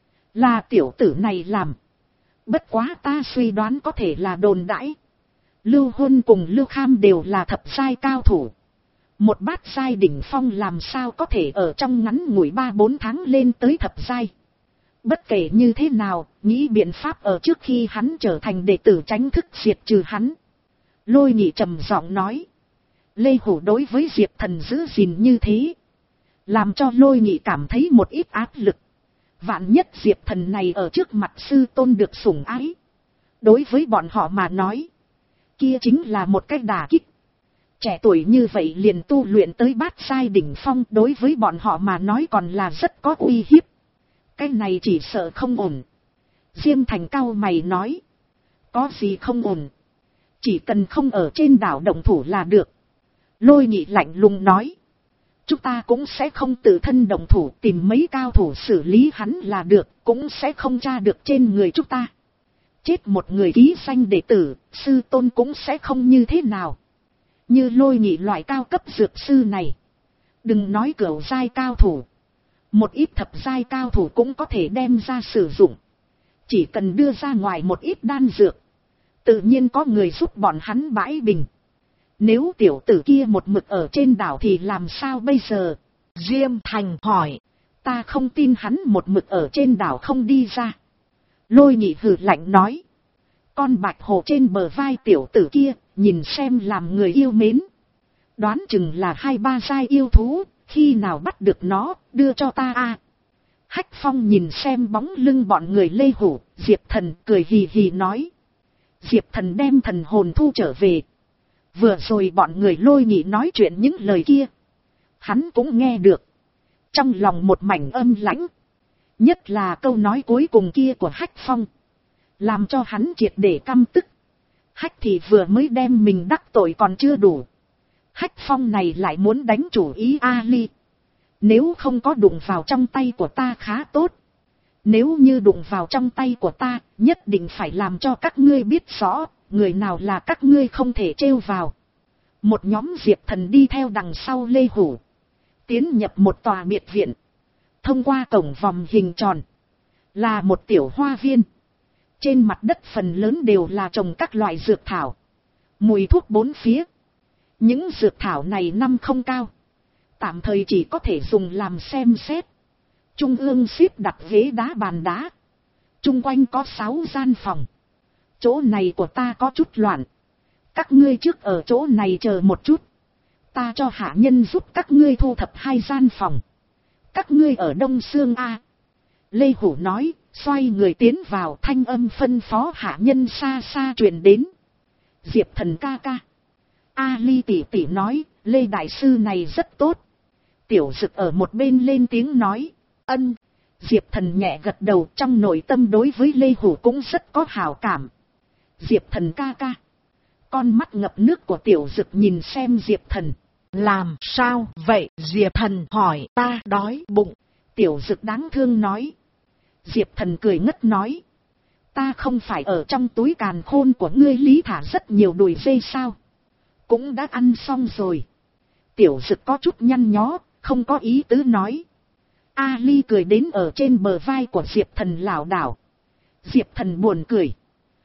Là tiểu tử này làm. Bất quá ta suy đoán có thể là đồn đãi. Lưu Huân cùng Lưu Kham đều là thập giai cao thủ. Một bát giai đỉnh phong làm sao có thể ở trong ngắn ngủi ba bốn tháng lên tới thập giai. Bất kể như thế nào, nghĩ biện pháp ở trước khi hắn trở thành đệ tử tránh thức diệt trừ hắn. Lôi Nhị trầm giọng nói. Lê Hủ đối với Diệp Thần giữ gìn như thế. Làm cho Lôi Nhị cảm thấy một ít áp lực. Vạn nhất Diệp Thần này ở trước mặt sư tôn được sủng ái. Đối với bọn họ mà nói. Kia chính là một cách đả kích. Trẻ tuổi như vậy liền tu luyện tới bát giai đỉnh phong đối với bọn họ mà nói còn là rất có uy hiếp. Cái này chỉ sợ không ổn. Diêm Thành cau mày nói. Có gì không ổn. Chỉ cần không ở trên đảo động thủ là được. Lôi Nhị lạnh lùng nói. Chúng ta cũng sẽ không tự thân động thủ tìm mấy cao thủ xử lý hắn là được. Cũng sẽ không tra được trên người chúng ta. Chết một người ký danh đệ tử, sư tôn cũng sẽ không như thế nào. Như Lôi Nhị loại cao cấp dược sư này. Đừng nói cửu giai cao thủ. Một ít thập giai cao thủ cũng có thể đem ra sử dụng. Chỉ cần đưa ra ngoài một ít đan dược. Tự nhiên có người giúp bọn hắn bãi bình. Nếu tiểu tử kia một mực ở trên đảo thì làm sao bây giờ? Diêm Thành hỏi. Ta không tin hắn một mực ở trên đảo không đi ra. Lôi Nhị hừ lạnh nói. Con bạch hồ trên bờ vai tiểu tử kia, nhìn xem làm người yêu mến. Đoán chừng là hai ba giai yêu thú, khi nào bắt được nó, đưa cho ta a. Hách Phong nhìn xem bóng lưng bọn người Lê Hủ, Diệp Thần cười hì hì nói. Diệp Thần đem thần hồn thu trở về. Vừa rồi bọn người Lôi Nhị nói chuyện những lời kia. Hắn cũng nghe được. Trong lòng một mảnh âm lãnh. Nhất là câu nói cuối cùng kia của Hách Phong. Làm cho hắn triệt để căm tức. Hách thì vừa mới đem mình đắc tội còn chưa đủ. Hách Phong này lại muốn đánh chủ ý A Ly. Nếu không có đụng vào trong tay của ta khá tốt. Nếu như đụng vào trong tay của ta, nhất định phải làm cho các ngươi biết rõ, người nào là các ngươi không thể trêu vào. Một nhóm Diệp Thần đi theo đằng sau Lê Hủ. Tiến nhập một tòa biệt viện. Thông qua cổng vòm hình tròn. Là một tiểu hoa viên. Trên mặt đất phần lớn đều là trồng các loại dược thảo. Mùi thuốc bốn phía. Những dược thảo này năm không cao. Tạm thời chỉ có thể dùng làm xem xét. Trung ương xếp đặt ghế đá bàn đá. Trung quanh có sáu gian phòng. Chỗ này của ta có chút loạn. Các ngươi trước ở chỗ này chờ một chút. Ta cho hạ nhân giúp các ngươi thu thập hai gian phòng. Các ngươi ở Đông Sương A. Lê Hủ nói, xoay người tiến vào, thanh âm phân phó hạ nhân xa xa truyền đến. Diệp Thần ca ca. A Ly tỷ tỷ nói, Lê Đại Sư này rất tốt. Tiểu Dực ở một bên lên tiếng nói. Ân. Diệp Thần nhẹ gật đầu, trong nội tâm đối với Lê Hủ cũng rất có hảo cảm. Diệp Thần ca ca. Con mắt ngập nước của Tiểu Dực nhìn xem Diệp Thần. Làm sao vậy? Diệp Thần hỏi. Ta đói bụng. Tiểu Dực đáng thương nói. Diệp Thần cười ngất nói. Ta không phải ở trong túi càn khôn của ngươi lý thả rất nhiều đùi dê sao? Cũng đã ăn xong rồi. Tiểu Dực có chút nhăn nhó, không có ý tứ nói. Ali cười đến ở trên bờ vai của Diệp Thần lảo đảo. Diệp Thần buồn cười.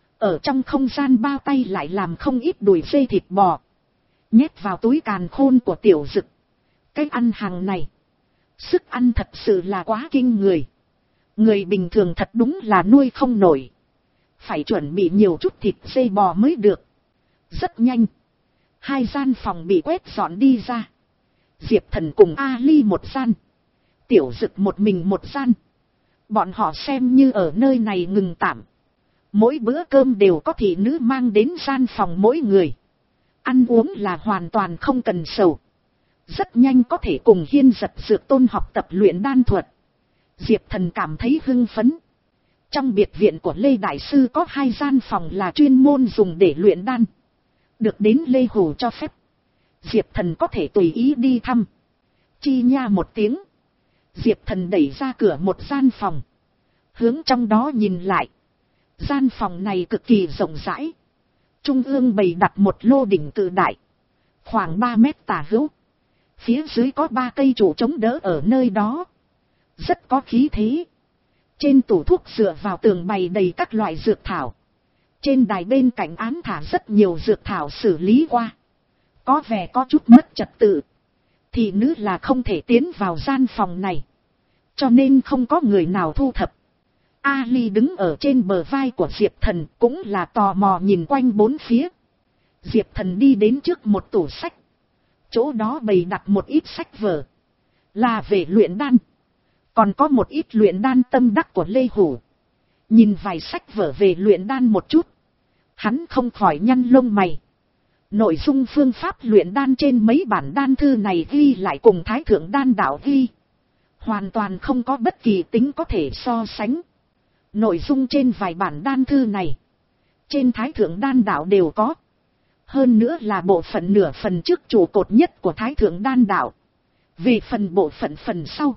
Ở trong không gian bao tay lại làm không ít đùi dê thịt bò. Nhét vào túi càn khôn của Tiểu Dực. Cái ăn hàng này. Sức ăn thật sự là quá kinh người. Người bình thường thật đúng là nuôi không nổi. Phải chuẩn bị nhiều chút thịt dê bò mới được. Rất nhanh. Hai gian phòng bị quét dọn đi ra. Diệp Thần cùng Ali một gian. Tiểu Dực một mình một gian. Bọn họ xem như ở nơi này ngừng tạm. Mỗi bữa cơm đều có thị nữ mang đến gian phòng mỗi người. Ăn uống là hoàn toàn không cần sầu. Rất nhanh có thể cùng Hiên Giật Dược Tôn học tập luyện đan thuật. Diệp Thần cảm thấy hưng phấn. Trong biệt viện của Lê Đại Sư có hai gian phòng là chuyên môn dùng để luyện đan. Được đến Lê Hủ cho phép. Diệp Thần có thể tùy ý đi thăm. Chi nha một tiếng. Diệp Thần đẩy ra cửa một gian phòng. Hướng trong đó nhìn lại. Gian phòng này cực kỳ rộng rãi. Trung ương bày đặt một lô đỉnh cự đại. Khoảng ba mét tả hữu. Phía dưới có ba cây trụ chống đỡ ở nơi đó. Rất có khí thế. Trên tủ thuốc dựa vào tường bày đầy các loại dược thảo. Trên đài bên cạnh án thả rất nhiều dược thảo xử lý qua. Có vẻ có chút mất trật tự. Thị nữ là không thể tiến vào gian phòng này. Cho nên không có người nào thu thập. Ali đứng ở trên bờ vai của Diệp Thần cũng là tò mò nhìn quanh bốn phía. Diệp Thần đi đến trước một tủ sách. Chỗ đó bày đặt một ít sách vở. Là về luyện đan. Còn có một ít luyện đan tâm đắc của Lê Hủ. Nhìn vài sách vở về luyện đan một chút. Hắn không khỏi nhăn lông mày. Nội dung phương pháp luyện đan trên mấy bản đan thư này ghi lại cùng Thái Thượng Đan Đạo ghi. Hoàn toàn không có bất kỳ tính có thể so sánh. Nội dung trên vài bản đan thư này. Trên Thái Thượng Đan Đạo đều có. Hơn nữa là bộ phận nửa phần trước trụ cột nhất của Thái Thượng Đan Đạo. Về phần bộ phận phần sau.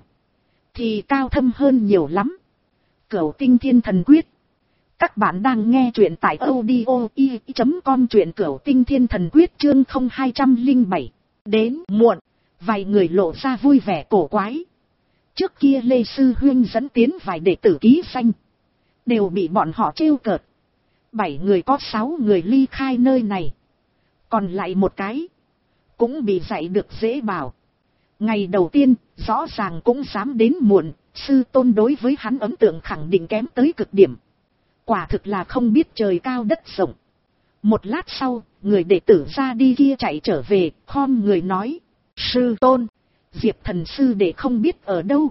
Thì cao thâm hơn nhiều lắm. Cửu Tinh Thiên Thần Quyết. Các bạn đang nghe truyện tại audio i chấm com truyện Cửu Tinh Thiên Thần Quyết chương không hai không bảy. Đến muộn. Vài người lộ ra vui vẻ cổ quái. Trước kia Lê Sư Huyên dẫn tiến vài đệ tử ký danh. Đều bị bọn họ trêu cợt. Bảy người có sáu người ly khai nơi này. Còn lại một cái. Cũng bị dạy được dễ bảo. Ngày đầu tiên, rõ ràng cũng dám đến muộn. Sư Tôn đối với hắn ấn tượng khẳng định kém tới cực điểm. Quả thực là không biết trời cao đất rộng. Một lát sau, người đệ tử ra đi kia chạy trở về, khom người nói. Sư Tôn, Diệp Thần sư đệ không biết ở đâu.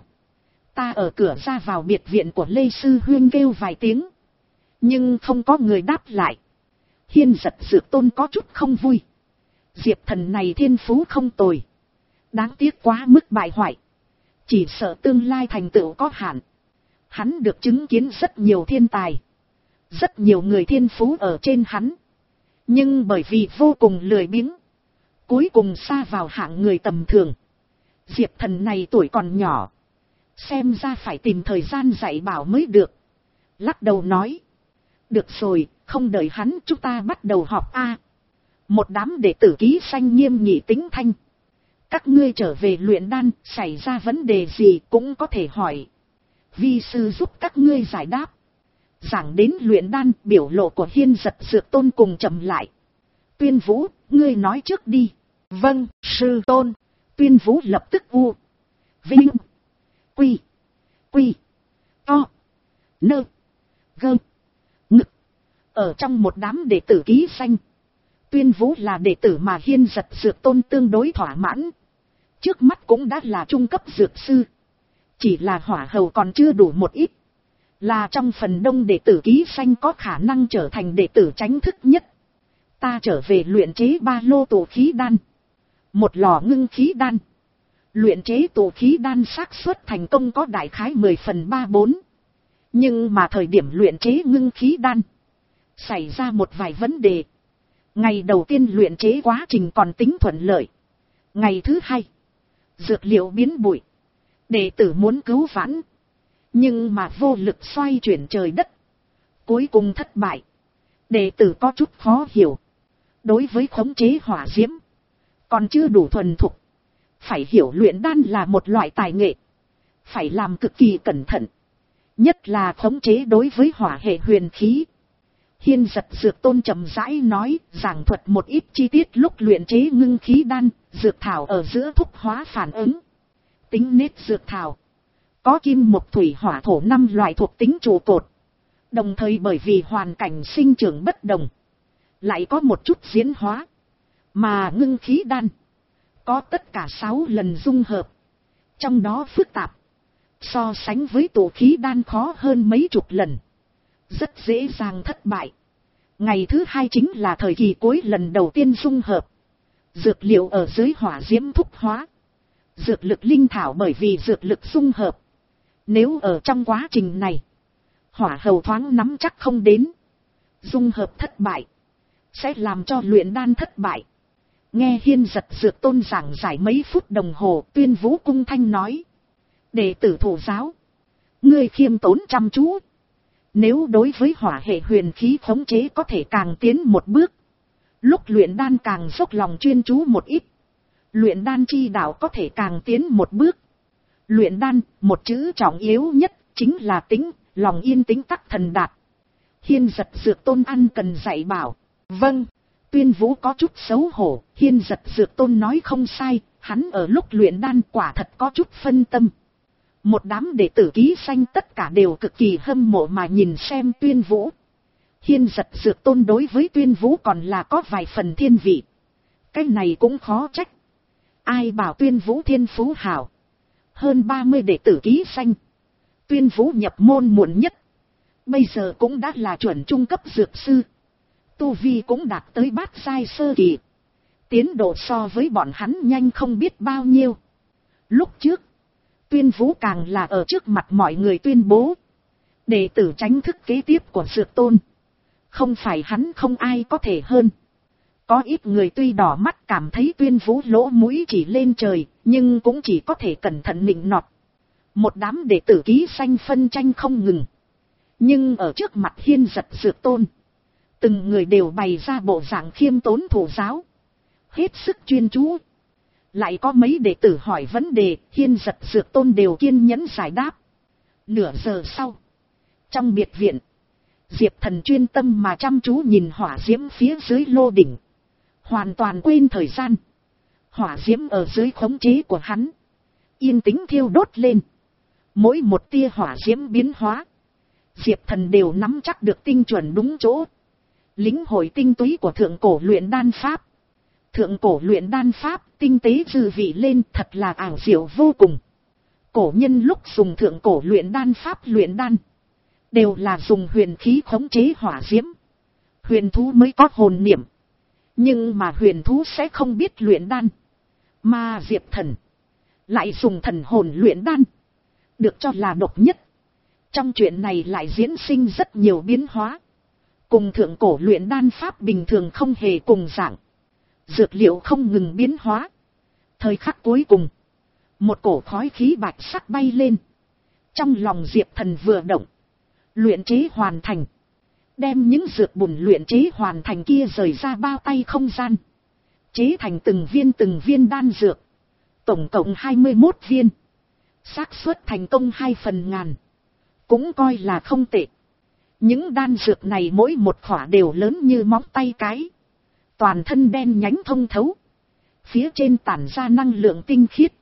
Ta ở cửa ra vào biệt viện của Lê Sư Huyên kêu vài tiếng. Nhưng không có người đáp lại. Hiên Giật Dược Tôn có chút không vui. Diệp Thần này thiên phú không tồi. Đáng tiếc quá mức bại hoại. Chỉ sợ tương lai thành tựu có hạn. Hắn được chứng kiến rất nhiều thiên tài. Rất nhiều người thiên phú ở trên hắn. Nhưng bởi vì vô cùng lười biếng. Cuối cùng sa vào hạng người tầm thường. Diệp Thần này tuổi còn nhỏ. Xem ra phải tìm thời gian dạy bảo mới được. Lắc đầu nói. Được rồi, không đợi hắn chúng ta bắt đầu họp A. Một đám đệ tử ký danh nghiêm nghị tính thanh. Các ngươi trở về luyện đan, xảy ra vấn đề gì cũng có thể hỏi. Vi sư giúp các ngươi giải đáp. Giảng đến luyện đan, biểu lộ của Hiên Giật Dược Tôn cùng trầm lại. Tuyên Vũ, ngươi nói trước đi. Vâng, sư tôn. Tuyên Vũ lập tức u. Vinh. Quy. Quy. To. Nơ. Gơ. Ngực. Ở trong một đám đệ tử ký danh. Tuyên Vũ là đệ tử mà Hiên Giật Dược Tôn tương đối thỏa mãn. Trước mắt cũng đã là trung cấp dược sư. Chỉ là hỏa hầu còn chưa đủ một ít. Là trong phần đông đệ tử ký danh có khả năng trở thành đệ tử tránh thức nhất. Ta trở về luyện chế ba lô tổ khí đan. Một lò ngưng khí đan. Luyện chế tụ khí đan xác suất thành công có đại khái mười phần ba bốn. Nhưng mà thời điểm luyện chế ngưng khí đan, xảy ra một vài vấn đề. Ngày đầu tiên luyện chế quá trình còn tính thuận lợi. Ngày thứ hai, dược liệu biến bụi. Đệ tử muốn cứu vãn, nhưng mà vô lực xoay chuyển trời đất. Cuối cùng thất bại. Đệ tử có chút khó hiểu. Đối với khống chế hỏa diễm, còn chưa đủ thuần thục. Phải hiểu luyện đan là một loại tài nghệ. Phải làm cực kỳ cẩn thận. Nhất là khống chế đối với hỏa hệ huyền khí. Hiên Giật Dược Tôn chậm rãi nói, giảng thuật một ít chi tiết lúc luyện chế ngưng khí đan, dược thảo ở giữa thúc hóa phản ứng. Tính nết dược thảo có kim mộc thủy hỏa thổ năm loại thuộc tính trụ cột. Đồng thời bởi vì hoàn cảnh sinh trưởng bất đồng, lại có một chút diễn hóa. Mà ngưng khí đan có tất cả sáu lần dung hợp. Trong đó phức tạp, so sánh với tụ khí đan khó hơn mấy chục lần. Rất dễ dàng thất bại. Ngày thứ hai chính là thời kỳ cuối lần đầu tiên dung hợp. Dược liệu ở dưới hỏa diễm thúc hóa. Dược lực linh thảo bởi vì dược lực dung hợp. Nếu ở trong quá trình này, hỏa hầu thoáng nắm chắc không đến, dung hợp thất bại, sẽ làm cho luyện đan thất bại. Nghe Hiên Giật Dược Tôn giảng giải mấy phút đồng hồ, Tuyên Vũ cung thanh nói. Đệ tử thụ giáo, ngươi khiêm tốn chăm chú. Nếu đối với hỏa hệ huyền khí khống chế có thể càng tiến một bước, lúc luyện đan càng dốc lòng chuyên chú một ít, luyện đan chi đạo có thể càng tiến một bước. Luyện đan, một chữ trọng yếu nhất, chính là tính, lòng yên tĩnh tắc thần đạt. Hiên Giật Dược Tôn ăn cần dạy bảo. Vâng. Tuyên Vũ có chút xấu hổ. Hiên Giật Dược Tôn nói không sai, hắn ở lúc luyện đan quả thật có chút phân tâm. Một đám đệ tử ký sanh tất cả đều cực kỳ hâm mộ mà nhìn xem Tuyên Vũ. Hiên Giật Dược Tôn đối với Tuyên Vũ còn là có vài phần thiên vị. Cái này cũng khó trách. Ai bảo Tuyên Vũ thiên phú hảo. Hơn ba mươi đệ tử ký sanh. Tuyên Vũ nhập môn muộn nhất. Bây giờ cũng đã là chuẩn trung cấp dược sư. Tu vi cũng đạt tới bát giai sơ kỳ. Tiến độ so với bọn hắn nhanh không biết bao nhiêu. Lúc trước, Tuyên Vũ càng là ở trước mặt mọi người tuyên bố. Đệ tử tránh thức kế tiếp của Dược Tôn. Không phải hắn không ai có thể hơn. Có ít người tuy đỏ mắt cảm thấy Tuyên Vũ lỗ mũi chỉ lên trời, nhưng cũng chỉ có thể cẩn thận nịnh nọt. Một đám đệ tử ký sanh phân tranh không ngừng. Nhưng ở trước mặt Hiên Giật Dược Tôn, từng người đều bày ra bộ dạng khiêm tốn thủ giáo. Hết sức chuyên chú. Lại có mấy đệ tử hỏi vấn đề, Hiên Giật Dược Tôn đều kiên nhẫn giải đáp. Nửa giờ sau, trong biệt viện, Diệp Thần chuyên tâm mà chăm chú nhìn hỏa diễm phía dưới lô đỉnh. Hoàn toàn quên thời gian. Hỏa diễm ở dưới khống chế của hắn, yên tĩnh thiêu đốt lên. Mỗi một tia hỏa diễm biến hóa, Diệp Thần đều nắm chắc được tinh chuẩn đúng chỗ. Lĩnh hội tinh túy của thượng cổ luyện đan pháp. Thượng cổ luyện đan pháp tinh tế dư vị lên thật là ảo diệu vô cùng. Cổ nhân lúc dùng thượng cổ luyện đan pháp luyện đan, đều là dùng huyền khí khống chế hỏa diễm. Huyền thú mới có hồn niệm. Nhưng mà huyền thú sẽ không biết luyện đan. Mà Diệp Thần lại dùng thần hồn luyện đan, được cho là độc nhất. Trong chuyện này lại diễn sinh rất nhiều biến hóa. Cùng thượng cổ luyện đan pháp bình thường không hề cùng dạng. Dược liệu không ngừng biến hóa. Thời khắc cuối cùng, một cổ khói khí bạch sắc bay lên. Trong lòng Diệp Thần vừa động, luyện chế hoàn thành. Đem những dược bùn luyện chế hoàn thành kia rời ra bao tay không gian. Chế thành từng viên từng viên đan dược. Tổng cộng hai mươi mốt viên. Xác suất thành công hai phần ngàn. Cũng coi là không tệ. Những đan dược này mỗi một khỏa đều lớn như móng tay cái. Toàn thân đen nhánh thông thấu. Phía trên tản ra năng lượng tinh khiết.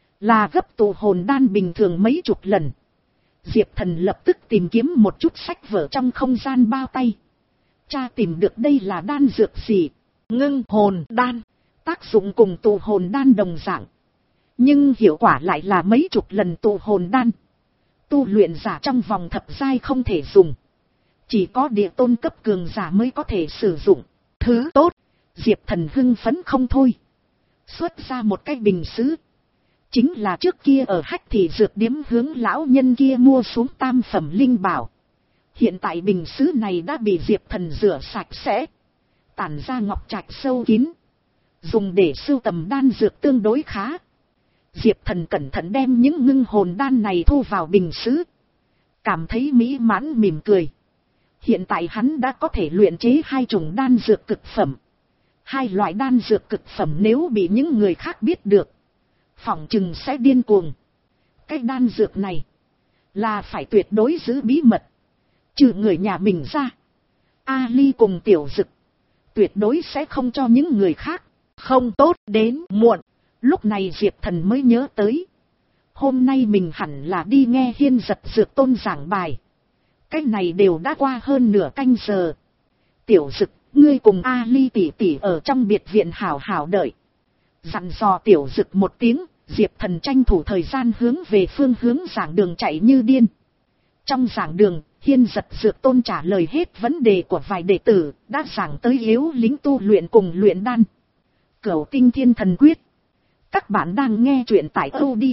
Là gấp tụ hồn đan bình thường mấy chục lần. Diệp Thần lập tức tìm kiếm một chút sách vở trong không gian bao tay. Cha tìm được đây là đan dược gì? Ngưng hồn đan. Tác dụng cùng tụ hồn đan đồng dạng. Nhưng hiệu quả lại là mấy chục lần tụ hồn đan. Tu luyện giả trong vòng thập giai không thể dùng. Chỉ có địa tôn cấp cường giả mới có thể sử dụng. Thứ tốt. Diệp Thần hưng phấn không thôi. Xuất ra một cái bình sứ. Chính là trước kia ở Hách Thị dược điếm hướng lão nhân kia mua xuống tam phẩm linh bảo. Hiện tại bình sứ này đã bị Diệp Thần rửa sạch sẽ, tản ra ngọc trạch sâu kín, dùng để sưu tầm đan dược tương đối khá. Diệp Thần cẩn thận đem những ngưng hồn đan này thu vào bình sứ, cảm thấy mỹ mãn mỉm cười. Hiện tại hắn đã có thể luyện chế hai chủng đan dược cực phẩm. Hai loại đan dược cực phẩm nếu bị những người khác biết được, phỏng chừng sẽ điên cuồng. Cái đan dược này là phải tuyệt đối giữ bí mật, trừ người nhà mình ra, Ali cùng Tiểu Dực tuyệt đối sẽ không cho những người khác. Không tốt đến muộn. Lúc này Diệp Thần mới nhớ tới, hôm nay mình hẳn là đi nghe Hiên Giật Dược Tôn giảng bài. Cái này đều đã qua hơn nửa canh giờ. Tiểu Dực, ngươi cùng Ali tỷ tỷ ở trong biệt viện hảo hảo đợi. Dặn dò Tiểu Dực một tiếng, Diệp Thần tranh thủ thời gian hướng về phương hướng giảng đường chạy như điên. Trong giảng đường, Hiên Giật Dược Tôn trả lời hết vấn đề của vài đệ tử, đã giảng tới yếu lính tu luyện cùng luyện đan. Cửu Tinh Thiên Thần Quyết. Các bạn đang nghe truyện tại audio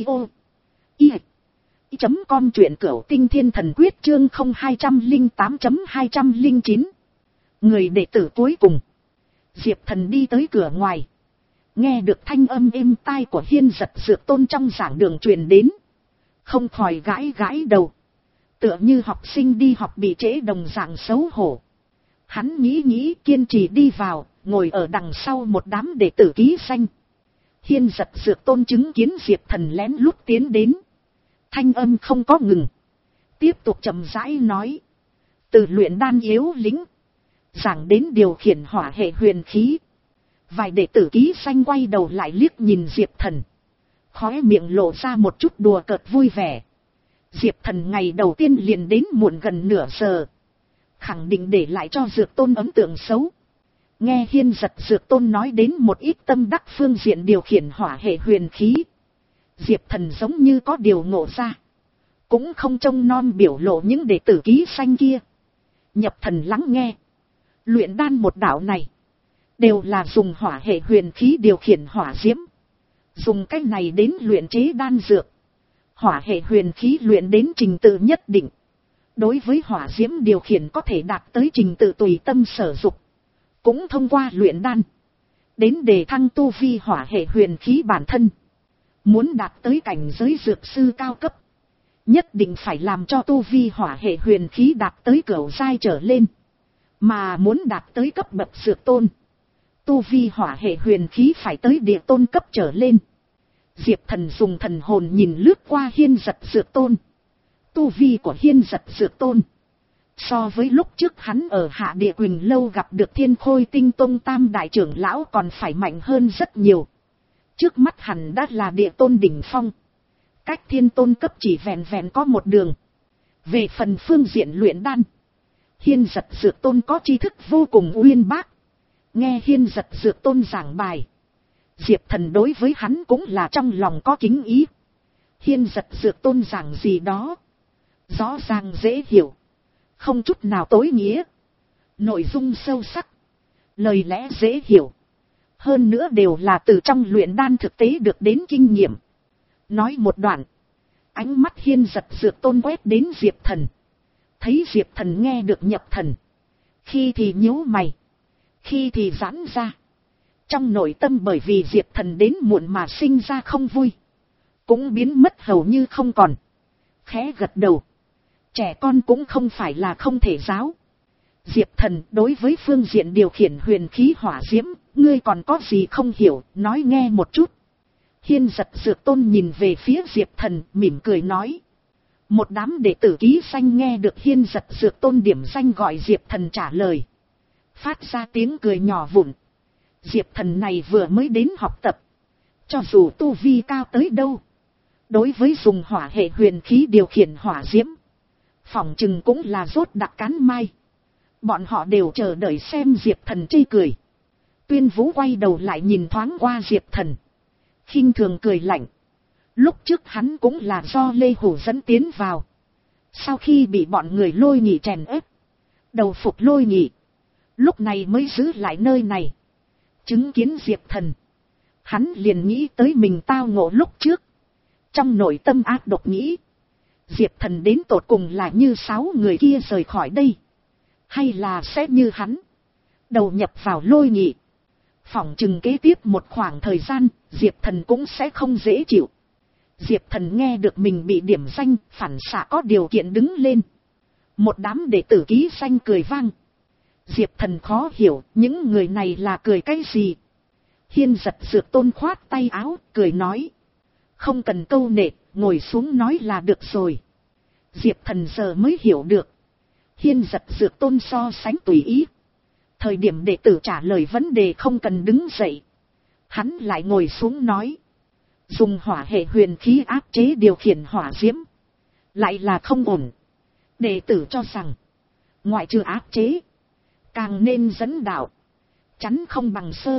i chấm com, truyện Cửu Tinh Thiên Thần Quyết chương không hai không tám chấm hai không chín. Người đệ tử cuối cùng. Diệp Thần đi tới cửa ngoài, nghe được thanh âm êm tai của Hiên Giật Dược Tôn trong giảng đường truyền đến, không khỏi gãi gãi đầu, tựa như học sinh đi học bị trễ đồng dạng xấu hổ. Hắn nghĩ nghĩ kiên trì đi vào, ngồi ở đằng sau một đám đệ tử ký danh. Hiên Giật Dược Tôn chứng kiến Diệp Thần lén lút tiến đến, thanh âm không có ngừng, tiếp tục chậm rãi nói, từ luyện đan yếu lĩnh giảng đến điều khiển hỏa hệ huyền khí. Vài đệ tử ký danh quay đầu lại liếc nhìn Diệp Thần, khóe miệng lộ ra một chút đùa cợt vui vẻ. Diệp Thần ngày đầu tiên liền đến muộn gần nửa giờ, khẳng định để lại cho Dược Tôn ấn tượng xấu. Nghe Hiên Giật Dược Tôn nói đến một ít tâm đắc phương diện điều khiển hỏa hệ huyền khí, Diệp Thần giống như có điều ngộ ra, cũng không trông non biểu lộ những đệ tử ký danh kia. Nhập thần lắng nghe, luyện đan một đạo này đều là dùng hỏa hệ huyền khí điều khiển hỏa diễm, dùng cách này đến luyện chế đan dược. Hỏa hệ huyền khí luyện đến trình tự nhất định, đối với hỏa diễm điều khiển có thể đạt tới trình tự tùy tâm sở dục, cũng thông qua luyện đan đến đề thăng tu vi hỏa hệ huyền khí bản thân. Muốn đạt tới cảnh giới dược sư cao cấp, nhất định phải làm cho tu vi hỏa hệ huyền khí đạt tới cửu giai trở lên. Mà muốn đạt tới cấp bậc dược tôn, tu vi hỏa hệ huyền khí phải tới địa tôn cấp trở lên. Diệp Thần dùng thần hồn nhìn lướt qua Hiên Giật Dược Tôn. Tu vi của Hiên Giật Dược Tôn, so với lúc trước hắn ở Hạ Địa Quỳnh Lâu gặp được Thiên Khôi Tinh Tông Tam Đại trưởng lão còn phải mạnh hơn rất nhiều. Trước mắt hẳn đã là địa tôn đỉnh phong, cách thiên tôn cấp chỉ vẹn vẹn có một đường. Về phần phương diện luyện đan, Hiên Giật Dược Tôn có tri thức vô cùng uyên bác. Nghe Hiên Giật Dược Tôn giảng bài, Diệp Thần đối với hắn cũng là trong lòng có kính ý. Hiên Giật Dược Tôn giảng gì đó rõ ràng dễ hiểu, không chút nào tối nghĩa, nội dung sâu sắc, lời lẽ dễ hiểu, hơn nữa đều là từ trong luyện đan thực tế được đến kinh nghiệm. Nói một đoạn, ánh mắt Hiên Giật Dược Tôn quét đến Diệp Thần, thấy Diệp Thần nghe được nhập thần, khi thì nhíu mày, khi thì giãn ra. Trong nội tâm bởi vì Diệp Thần đến muộn mà sinh ra không vui, cũng biến mất hầu như không còn. Khẽ gật đầu, trẻ con cũng không phải là không thể giáo. Diệp Thần, đối với phương diện điều khiển huyền khí hỏa diễm, ngươi còn có gì không hiểu, nói nghe một chút. Hiên Giật Dược Tôn nhìn về phía Diệp Thần, mỉm cười nói. Một đám đệ tử ký danh nghe được Hiên Giật Dược Tôn điểm danh gọi Diệp Thần trả lời, phát ra tiếng cười nhỏ vụn. Diệp Thần này vừa mới đến học tập, cho dù tu vi cao tới đâu, đối với dùng hỏa hệ huyền khí điều khiển hỏa diễm, phỏng chừng cũng là rốt đặc cán mai. Bọn họ đều chờ đợi xem Diệp Thần chê cười. Tuyên Vũ quay đầu lại nhìn thoáng qua Diệp Thần, khinh thường cười lạnh. Lúc trước hắn cũng là do Lê Hủ dẫn tiến vào, sau khi bị bọn người Lôi Nhị chèn ép, đầu phục Lôi Nhị, lúc này mới giữ lại nơi này. Chứng kiến Diệp Thần, hắn liền nghĩ tới mình tao ngộ lúc trước, Trong nội tâm ác độc nghĩ, Diệp Thần đến tột cùng là như sáu người kia rời khỏi đây, hay là sẽ như hắn, đầu nhập vào Lôi Nghị. Phỏng chừng kế tiếp một khoảng thời gian, Diệp Thần cũng sẽ không dễ chịu. Diệp Thần nghe được mình bị điểm danh, phản xạ có điều kiện đứng lên. Một đám đệ tử ký danh cười vang. Diệp Thần khó hiểu, những người này là cười cái gì? Hiên Giật Dược Tôn khoát tay áo, cười nói. Không cần câu nệ, ngồi xuống nói là được rồi. Diệp Thần giờ mới hiểu được. Hiên Giật Dược Tôn so sánh tùy ý. Thời điểm đệ tử trả lời vấn đề không cần đứng dậy. Hắn lại ngồi xuống nói. Dùng hỏa hệ huyền khí áp chế điều khiển hỏa diễm. Lại là không ổn. Đệ tử cho rằng. Ngoại trừ áp chế. Càng nên dẫn đạo. Chắn không bằng sơ.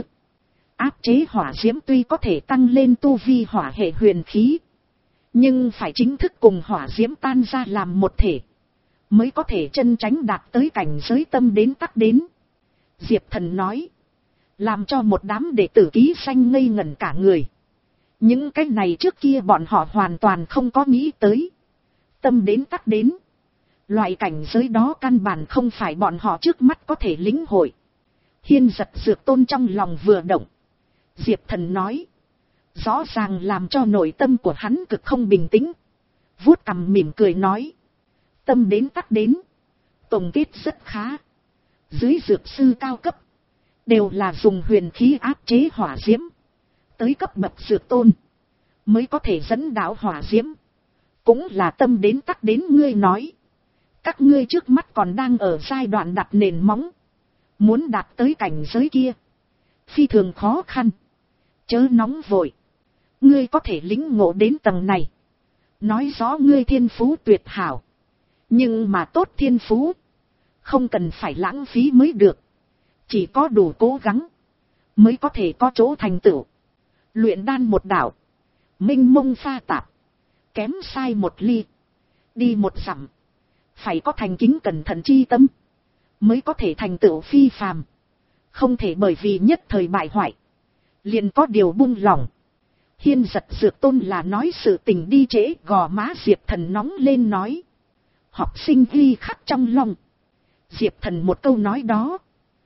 Áp chế hỏa diễm tuy có thể tăng lên tu vi hỏa hệ huyền khí. Nhưng phải chính thức cùng hỏa diễm tan ra làm một thể. Mới có thể chân tránh đạt tới cảnh giới tâm đến tắc đến. Diệp Thần nói. Làm cho một đám đệ tử ký danh ngây ngẩn cả người. Những cái này trước kia bọn họ hoàn toàn không có nghĩ tới. Tâm đến tắc đến. Loại cảnh giới đó căn bản không phải bọn họ trước mắt có thể lĩnh hội. Hiên Giật Dược Tôn trong lòng vừa động. Diệp Thần nói. Rõ ràng làm cho nội tâm của hắn cực không bình tĩnh. Vuốt cằm mỉm cười nói. Tâm đến tắc đến. Tổng kết rất khá. Dưới dược sư cao cấp. Đều là dùng huyền khí áp chế hỏa diễm. Tới cấp bậc dược tôn. Mới có thể dẫn đạo hỏa diễm. Cũng là tâm đến tắc đến ngươi nói. Các ngươi trước mắt còn đang ở giai đoạn đặt nền móng. Muốn đạt tới cảnh giới kia. Phi thường khó khăn. Chớ nóng vội. Ngươi có thể lĩnh ngộ đến tầng này. Nói rõ ngươi thiên phú tuyệt hảo. Nhưng mà tốt thiên phú. Không cần phải lãng phí mới được. Chỉ có đủ cố gắng. Mới có thể có chỗ thành tựu. Luyện đan một đạo. Minh mông pha tạp. Kém sai một ly. Đi một dặm. Phải có thành kính cẩn thận chi tâm. Mới có thể thành tựu phi phàm. Không thể bởi vì nhất thời bại hoại. Liền có điều buông lỏng. Hiên Giật Dược Tôn là nói sự tình đi trễ. Gò má Diệp Thần nóng lên nói. Học sinh ghi khắc trong lòng. Diệp Thần một câu nói đó.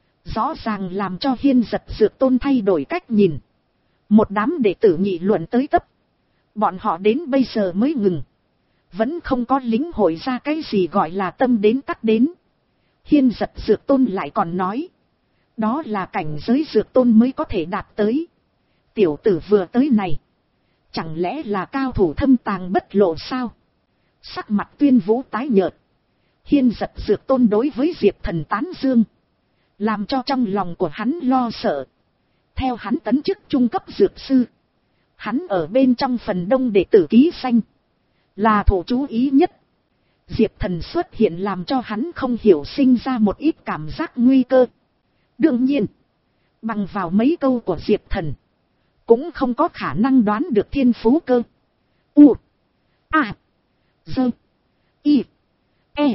Rõ ràng làm cho Hiên Giật Dược Tôn thay đổi cách nhìn. Một đám đệ tử nghị luận tới tấp. Bọn họ đến bây giờ mới ngừng. Vẫn không có lĩnh hội ra cái gì gọi là tâm đến tắc đến. Hiên Giật Dược Tôn lại còn nói. Đó là cảnh giới Dược Tôn mới có thể đạt tới. Tiểu tử vừa tới này. Chẳng lẽ là cao thủ thâm tàng bất lộ sao? Sắc mặt Tuyên Vũ tái nhợt. Hiên Giật Dược Tôn đối với Diệp Thần tán dương. Làm cho trong lòng của hắn lo sợ. Theo hắn tấn chức trung cấp dược sư. Hắn ở bên trong phần đông đệ tử ký danh. Là thủ chú ý nhất. Diệp Thần xuất hiện làm cho hắn không hiểu sinh ra một ít cảm giác nguy cơ. Đương nhiên. Bằng vào mấy câu của Diệp Thần. Cũng không có khả năng đoán được thiên phú cơ. U. A. Dơ. Y. E.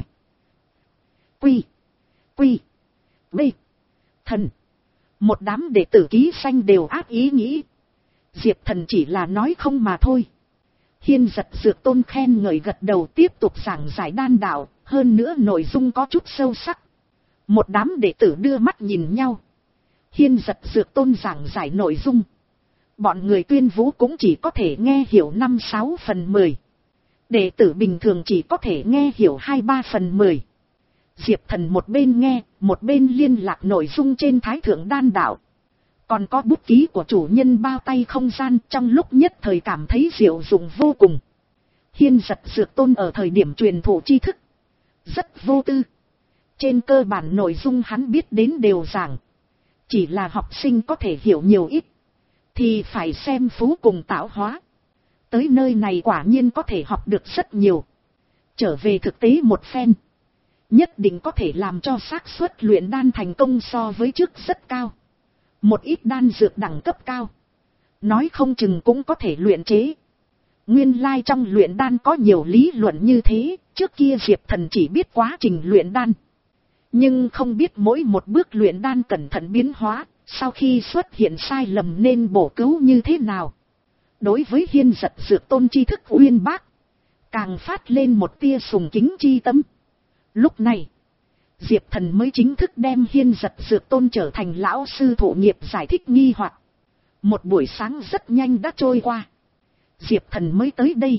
Quy. Quy. B. Thần. Một đám đệ tử ký danh đều ác ý nghĩ. Diệp Thần chỉ là nói không mà thôi. Hiên Giật Dược Tôn khen ngợi gật đầu tiếp tục giảng giải đan đạo. Hơn nữa nội dung có chút sâu sắc. Một đám đệ tử đưa mắt nhìn nhau. Hiên Giật Dược Tôn giảng giải nội dung. Bọn người Tuyên Vũ cũng chỉ có thể nghe hiểu năm sáu phần mười. Đệ tử bình thường chỉ có thể nghe hiểu hai ba phần mười. Diệp Thần một bên nghe, một bên liên lạc nội dung trên Thái Thượng Đan Đạo. Còn có bút ký của chủ nhân bao tay không gian, trong lúc nhất thời cảm thấy diệu dụng vô cùng. Hiên Giật Dược Tôn ở thời điểm truyền thụ tri thức. Rất vô tư. Trên cơ bản nội dung hắn biết đến đều giảng. Chỉ là học sinh có thể hiểu nhiều ít. Thì phải xem phú cùng tạo hóa. Tới nơi này quả nhiên có thể học được rất nhiều. Trở về thực tế một phen. Nhất định có thể làm cho xác suất luyện đan thành công so với trước rất cao. Một ít đan dược đẳng cấp cao. Nói không chừng cũng có thể luyện chế. Nguyên lai trong luyện đan có nhiều lý luận như thế. Trước kia Diệp Thần chỉ biết quá trình luyện đan. Nhưng không biết mỗi một bước luyện đan cẩn thận biến hóa. Sau khi xuất hiện sai lầm nên bổ cứu như thế nào. đối với Hiên Giật Dược Tôn tri thức uyên bác, càng phát lên một tia sùng kính chi tâm. Lúc này, Diệp Thần mới chính thức đem Hiên Giật Dược Tôn trở thành lão sư thụ nghiệp giải thích nghi hoặc. Một buổi sáng rất nhanh đã trôi qua. Diệp Thần mới tới đây.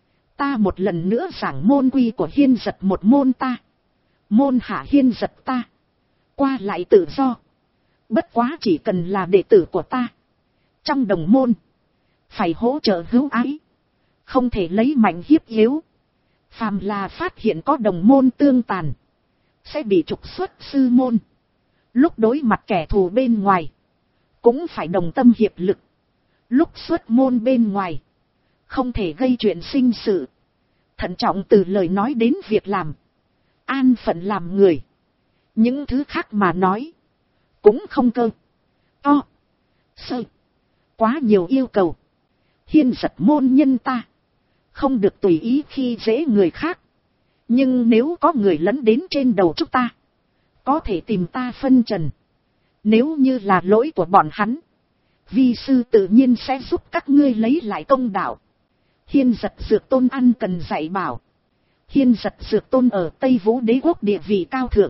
Ta một lần nữa giảng môn quy của Hiên Giật một môn ta. Môn hạ Hiên Giật ta. Qua lại tự do. Bất quá chỉ cần là đệ tử của ta. Trong đồng môn. Phải hỗ trợ hữu ái. Không thể lấy mạnh hiếp yếu. Phàm là phát hiện có đồng môn tương tàn. Sẽ bị trục xuất sư môn. Lúc đối mặt kẻ thù bên ngoài. Cũng phải đồng tâm hiệp lực. Lúc xuất môn bên ngoài. Không thể gây chuyện sinh sự. Thận trọng từ lời nói đến việc làm. An phận làm người. Những thứ khác mà nói. Cũng không cơ. To. Sơ. Quá nhiều yêu cầu. Hiên Giật môn nhân ta. Không được tùy ý khi dễ người khác. Nhưng nếu có người lấn đến trên đầu chúng ta. Có thể tìm ta phân trần. Nếu như là lỗi của bọn hắn. Vi sư tự nhiên sẽ giúp các ngươi lấy lại công đạo. Hiên Giật Dược Tôn ăn cần dạy bảo. Hiên Giật Dược Tôn ở Tây Vũ Đế quốc địa vị cao thượng.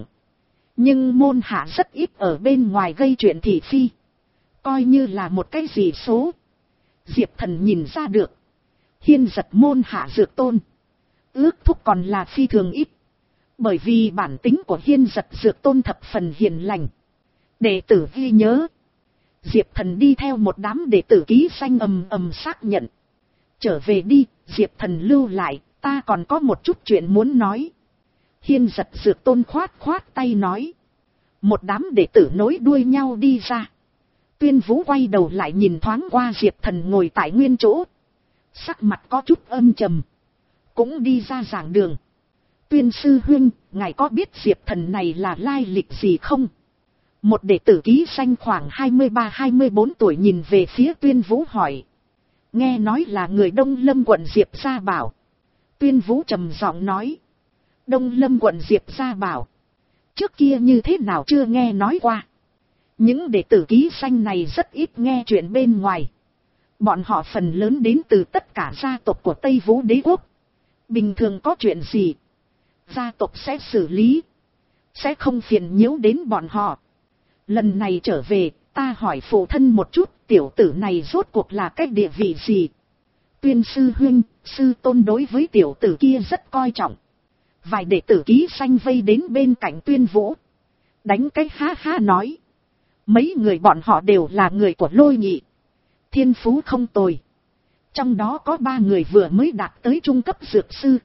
Nhưng môn hạ rất ít ở bên ngoài gây chuyện thị phi. Coi như là một cái gì số. Diệp Thần nhìn ra được. Hiên Giật môn hạ Dược Tôn. Ước thúc còn là phi thường ít. Bởi vì bản tính của Hiên Giật Dược Tôn thập phần hiền lành. Đệ tử ghi nhớ. Diệp Thần đi theo một đám đệ tử ký danh ầm ầm xác nhận. Trở về đi, Diệp Thần lưu lại, ta còn có một chút chuyện muốn nói. Hiên Giật Dược Tôn khoát khoát tay nói. Một đám đệ tử nối đuôi nhau đi ra. Tuyên Vũ quay đầu lại nhìn thoáng qua Diệp Thần ngồi tại nguyên chỗ. Sắc mặt có chút âm trầm. Cũng đi ra giảng đường. Tuyên sư huynh, ngài có biết Diệp Thần này là lai lịch gì không? Một đệ tử ký danh khoảng hai mươi ba hai mươi bốn tuổi nhìn về phía Tuyên Vũ hỏi. Nghe nói là người Đông Lâm quận Diệp Gia Bảo. Tuyên Vũ trầm giọng nói. Đông Lâm quận Diệp Gia Bảo. Trước kia như thế nào chưa nghe nói qua. Những đệ tử ký danh này rất ít nghe chuyện bên ngoài. Bọn họ phần lớn đến từ tất cả gia tộc của Tây Vũ Đế quốc. Bình thường có chuyện gì, gia tộc sẽ xử lý. Sẽ không phiền nhiễu đến bọn họ. Lần này trở về, ta hỏi phụ thân một chút, tiểu tử này rốt cuộc là cái địa vị gì? Tuyên sư huynh, sư tôn đối với tiểu tử kia rất coi trọng. Vài đệ tử ký danh vây đến bên cạnh Tuyên Vũ. Đánh cái ha ha nói. Mấy người bọn họ đều là người của Lôi Nhị. Thiên phú không tồi. Trong đó có ba người vừa mới đạt tới trung cấp dược sư.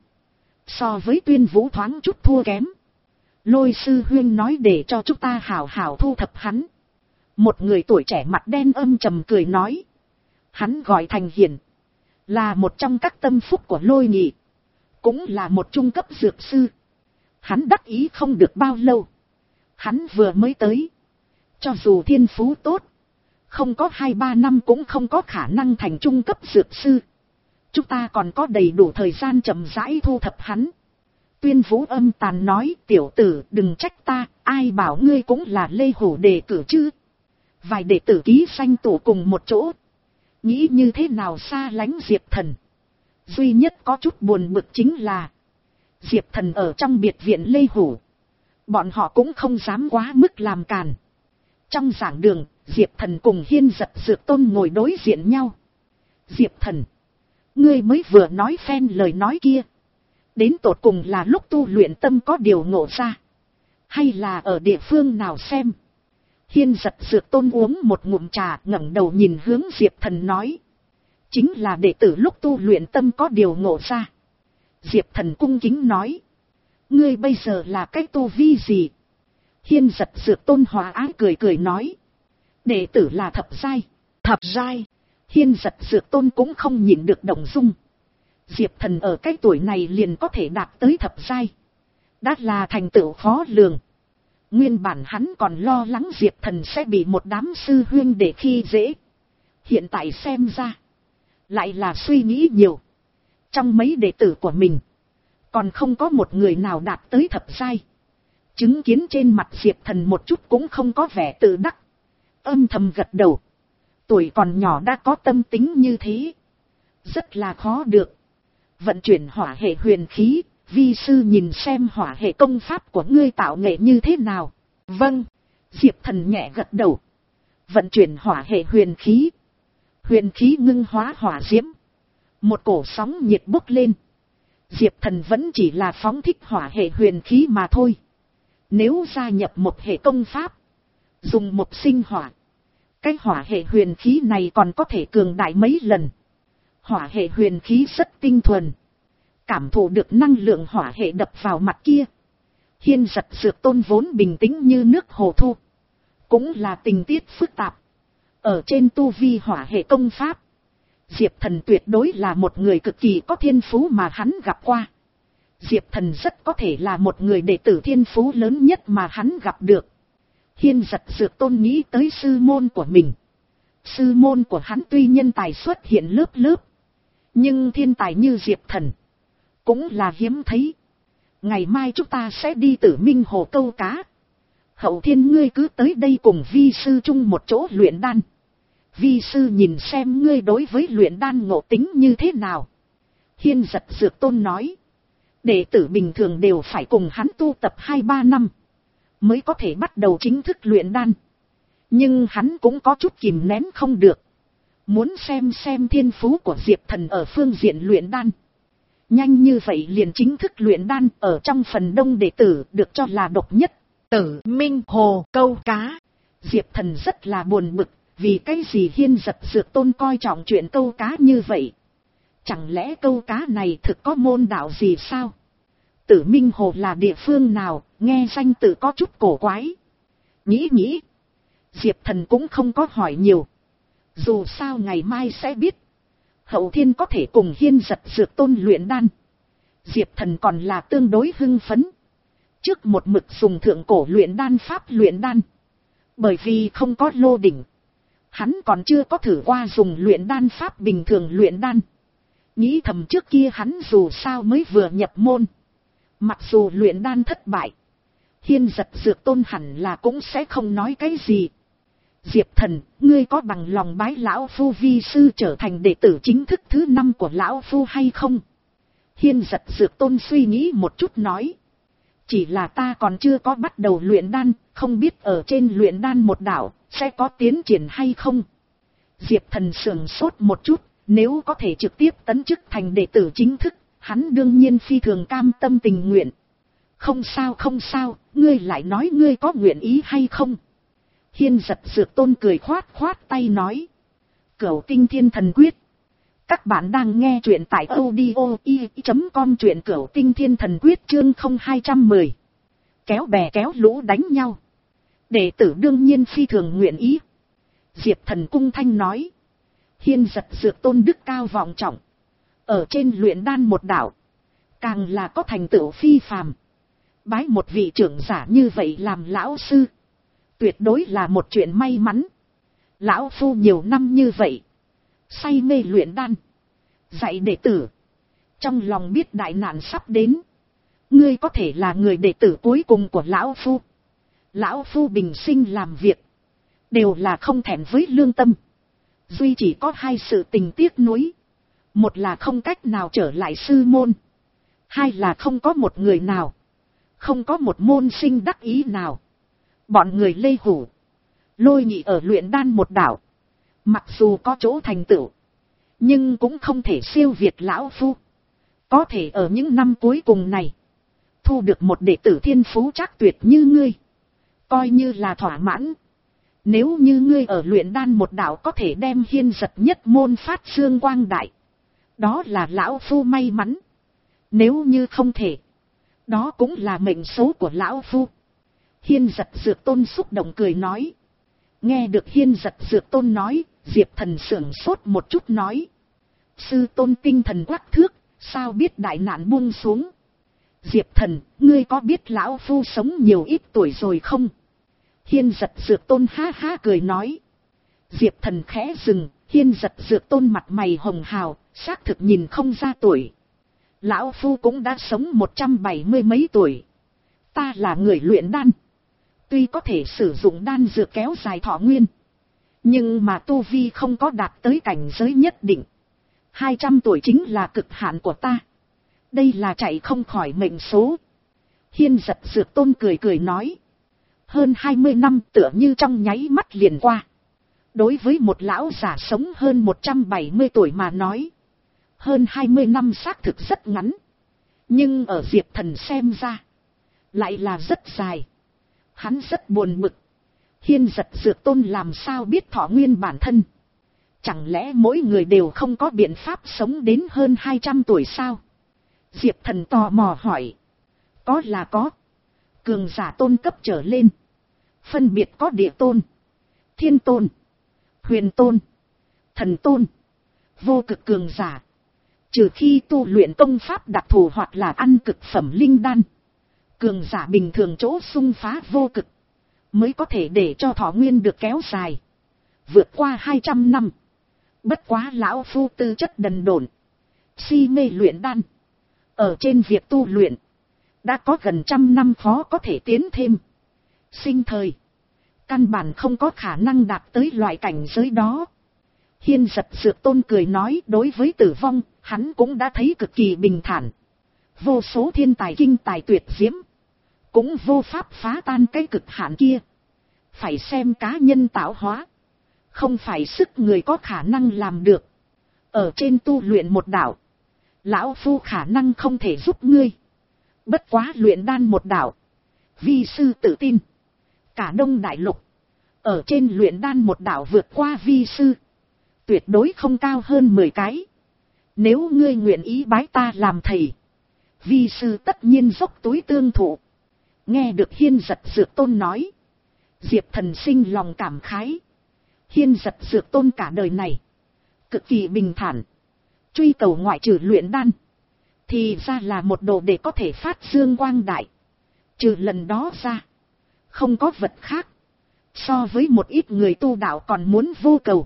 So với Tuyên Vũ thoáng chút thua kém. Lôi sư huynh nói để cho chúng ta hảo hảo thu thập hắn. Một người tuổi trẻ mặt đen âm trầm cười nói. Hắn gọi Thành Hiển. Là một trong các tâm phúc của Lôi Nhị. Cũng là một trung cấp dược sư. Hắn đắc ý không được bao lâu. Hắn vừa mới tới. Cho dù thiên phú tốt. Không có hai ba năm cũng không có khả năng thành trung cấp dược sư. Chúng ta còn có đầy đủ thời gian chậm rãi thu thập hắn. Tuyên Vũ âm tàn nói, tiểu tử đừng trách ta, ai bảo ngươi cũng là Lê Hổ đề cử chứ. Vài đệ tử ký danh tụ cùng một chỗ. Nghĩ như thế nào xa lánh Diệp Thần. Duy nhất có chút buồn bực chính là Diệp Thần ở trong biệt viện Lê Hổ. Bọn họ cũng không dám quá mức làm càn. Trong giảng đường, Diệp Thần cùng Hiên Giật Dược Tôn ngồi đối diện nhau. Diệp Thần, ngươi mới vừa nói phen lời nói kia. Đến tột cùng là lúc tu luyện tâm có điều ngộ ra. Hay là ở địa phương nào xem. Hiên Giật Dược Tôn uống một ngụm trà ngẩng đầu nhìn hướng Diệp Thần nói. Chính là đệ tử lúc tu luyện tâm có điều ngộ ra. Diệp Thần cung kính nói. Ngươi bây giờ là cái tu vi gì? Hiên Giật Dược Tôn hòa ái cười cười nói. Đệ tử là thập giai. Thập giai. Hiên Giật Dược Tôn cũng không nhịn được động dung. Diệp Thần ở cái tuổi này liền có thể đạt tới thập giai. Đã là thành tựu khó lường. Nguyên bản hắn còn lo lắng Diệp Thần sẽ bị một đám sư huynh để khi dễ. Hiện tại xem ra. Lại là suy nghĩ nhiều. Trong mấy đệ tử của mình. Còn không có một người nào đạt tới thập giai. Chứng kiến trên mặt Diệp Thần một chút cũng không có vẻ tự đắc. Âm thầm gật đầu. Tuổi còn nhỏ đã có tâm tính như thế. Rất là khó được. Vận chuyển hỏa hệ huyền khí, vi sư nhìn xem hỏa hệ công pháp của ngươi tạo nghệ như thế nào. Vâng. Diệp Thần nhẹ gật đầu. Vận chuyển hỏa hệ huyền khí. Huyền khí ngưng hóa hỏa diễm. Một cổ sóng nhiệt bốc lên. Diệp Thần vẫn chỉ là phóng thích hỏa hệ huyền khí mà thôi. Nếu gia nhập một hệ công pháp, dùng một sinh hỏa, cái hỏa hệ huyền khí này còn có thể cường đại mấy lần. Hỏa hệ huyền khí rất tinh thuần. Cảm thụ được năng lượng hỏa hệ đập vào mặt kia. Hiên Giật Dược Tôn vốn bình tĩnh như nước hồ thu. Cũng là tình tiết phức tạp. Ở trên tu vi hỏa hệ công pháp, Diệp Thần tuyệt đối là một người cực kỳ có thiên phú mà hắn gặp qua. Diệp Thần rất có thể là một người đệ tử thiên phú lớn nhất mà hắn gặp được. Hiên Giật Dược Tôn nghĩ tới sư môn của mình. Sư môn của hắn tuy nhân tài xuất hiện lớp lớp, nhưng thiên tài như Diệp Thần cũng là hiếm thấy. Ngày mai chúng ta sẽ đi Tử Minh Hồ câu cá. Hậu Thiên ngươi cứ tới đây cùng vi sư chung một chỗ luyện đan. Vi sư nhìn xem ngươi đối với luyện đan ngộ tính như thế nào. Hiên Giật Dược Tôn nói. Đệ tử bình thường đều phải cùng hắn tu tập hai ba năm mới có thể bắt đầu chính thức luyện đan. Nhưng hắn cũng có chút kìm nén không được. Muốn xem xem thiên phú của Diệp Thần ở phương diện luyện đan. Nhanh như vậy liền chính thức luyện đan ở trong phần đông đệ tử được cho là độc nhất. Tử Minh Hồ câu cá. Diệp Thần rất là buồn bực. Vì cái gì Hiên Giật Dược Tôn coi trọng chuyện câu cá như vậy? Chẳng lẽ câu cá này thực có môn đạo gì sao? Tử Minh Hồ là địa phương nào? Nghe danh tự có chút cổ quái. Nghĩ nghĩ, Diệp Thần cũng không có hỏi nhiều. Dù sao ngày mai sẽ biết. Hậu Thiên có thể cùng Hiên Giật Dược Tôn luyện đan. Diệp Thần còn là tương đối hưng phấn. Trước một mực dùng thượng cổ luyện đan pháp luyện đan. Bởi vì không có lô đỉnh, hắn còn chưa có thử qua dùng luyện đan pháp bình thường luyện đan. Nghĩ thầm trước kia hắn dù sao mới vừa nhập môn. Mặc dù luyện đan thất bại, Hiên Giật Dược Tôn hẳn là cũng sẽ không nói cái gì. Diệp Thần, ngươi có bằng lòng bái lão phu vi sư trở thành đệ tử chính thức thứ năm của lão phu hay không? Hiên Giật Dược Tôn suy nghĩ một chút nói. Chỉ là ta còn chưa có bắt đầu luyện đan, không biết ở trên luyện đan một đạo sẽ có tiến triển hay không. Diệp Thần sửng sốt một chút, nếu có thể trực tiếp tấn chức thành đệ tử chính thức, hắn đương nhiên phi thường cam tâm tình nguyện. Không sao không sao, ngươi lại nói ngươi có nguyện ý hay không? Hiên Giật Dược Tôn cười khoát khoát tay nói. Cửu Tinh Thiên Thần Quyết. Các bạn đang nghe truyện tại audio i chấm com, truyện Cửu Tinh Thiên Thần Quyết chương không hai mười. Kéo bè kéo lũ đánh nhau. Đệ tử đương nhiên phi thường nguyện ý. Diệp Thần cung thanh nói. Hiên Giật Dược Tôn đức cao vọng trọng. Ở trên luyện đan một đạo, càng là có thành tựu phi phàm. Bái một vị trưởng giả như vậy làm lão sư, tuyệt đối là một chuyện may mắn. Lão phu nhiều năm như vậy, say mê luyện đan, dạy đệ tử, trong lòng biết đại nạn sắp đến. Ngươi có thể là người đệ tử cuối cùng của lão phu. Lão phu bình sinh làm việc, đều là không thẹn với lương tâm. Duy chỉ có hai sự tình tiếc nuối. Một là không cách nào trở lại sư môn. Hai là không có một người nào, không có một môn sinh đắc ý nào. Bọn người Lê Hủ, Lôi Nhị ở luyện đan một đạo, mặc dù có chỗ thành tựu, nhưng cũng không thể siêu việt lão phu. Có thể ở những năm cuối cùng này, thu được một đệ tử thiên phú chắc tuyệt như ngươi, coi như là thỏa mãn. Nếu như ngươi ở luyện đan một đạo có thể đem Hiên Giật nhất môn phát dương quang đại, đó là lão phu may mắn. Nếu như không thể, đó cũng là mệnh số của lão phu. Hiên Giật Dược Tôn xúc động cười nói. Nghe được Hiên Giật Dược Tôn nói, Diệp Thần sửng sốt một chút nói. Sư tôn tinh thần quắc thước, sao biết đại nạn buông xuống? Diệp Thần, ngươi có biết lão phu sống nhiều ít tuổi rồi không? Hiên Giật Dược Tôn ha ha cười nói. Diệp Thần khẽ dừng, Hiên Giật Dược Tôn mặt mày hồng hào, xác thực nhìn không ra tuổi. Lão phu cũng đã sống một trăm bảy mươi mấy tuổi. Ta là người luyện đan, tuy có thể sử dụng đan dược kéo dài thọ nguyên, nhưng mà tu vi không có đạt tới cảnh giới nhất định. hai trăm tuổi chính là cực hạn của ta. Đây là chạy không khỏi mệnh số. Hiên Giật Dược Tôn cười cười nói. Hơn hai mươi năm tựa như trong nháy mắt liền qua. Đối với một lão già sống hơn một trăm bảy mươi tuổi mà nói, hơn hai mươi năm xác thực rất ngắn. Nhưng ở Diệp Thần xem ra, lại là rất dài. Hắn rất buồn bực. Hiên Giật Dược Tôn làm sao biết thọ nguyên bản thân? Chẳng lẽ mỗi người đều không có biện pháp sống đến hơn hai trăm tuổi sao? Diệp Thần tò mò hỏi. Có là có. Cường giả tôn cấp trở lên. Phân biệt có địa tôn, thiên tôn, huyền tôn, thần tôn, vô cực cường giả. Trừ khi tu luyện công pháp đặc thù hoặc là ăn cực phẩm linh đan, cường giả bình thường chỗ xung phá vô cực, mới có thể để cho thọ nguyên được kéo dài. Vượt qua hai trăm năm. Bất quá lão phu tư chất đần độn, si mê luyện đan. Ở trên việc tu luyện, đã có gần trăm năm khó có thể tiến thêm. Sinh thời, căn bản không có khả năng đạt tới loại cảnh giới đó. Hiên Giật Dược Tôn cười nói, đối với tử vong, hắn cũng đã thấy cực kỳ bình thản. Vô số thiên tài kinh tài tuyệt diễm, cũng vô pháp phá tan cái cực hạn kia. Phải xem cá nhân tạo hóa, không phải sức người có khả năng làm được. Ở trên tu luyện một đạo, lão phu khả năng không thể giúp ngươi. Bất quá luyện đan một đạo, vi sư tự tin cả Đông Đại Lục, ở trên luyện đan một đạo vượt qua vi sư, tuyệt đối không cao hơn mười cái. Nếu ngươi nguyện ý bái ta làm thầy, vi sư tất nhiên dốc túi tương thụ. Nghe được Hiên Giật Dược Tôn nói, Diệp Thần sinh lòng cảm khái. Hiên Giật Dược Tôn cả đời này cực kỳ bình thản, truy cầu ngoại trừ luyện đan, thì ra là một đồ để có thể phát dương quang đại. Trừ lần đó ra, không có vật khác. So với một ít người tu đạo còn muốn vô cầu.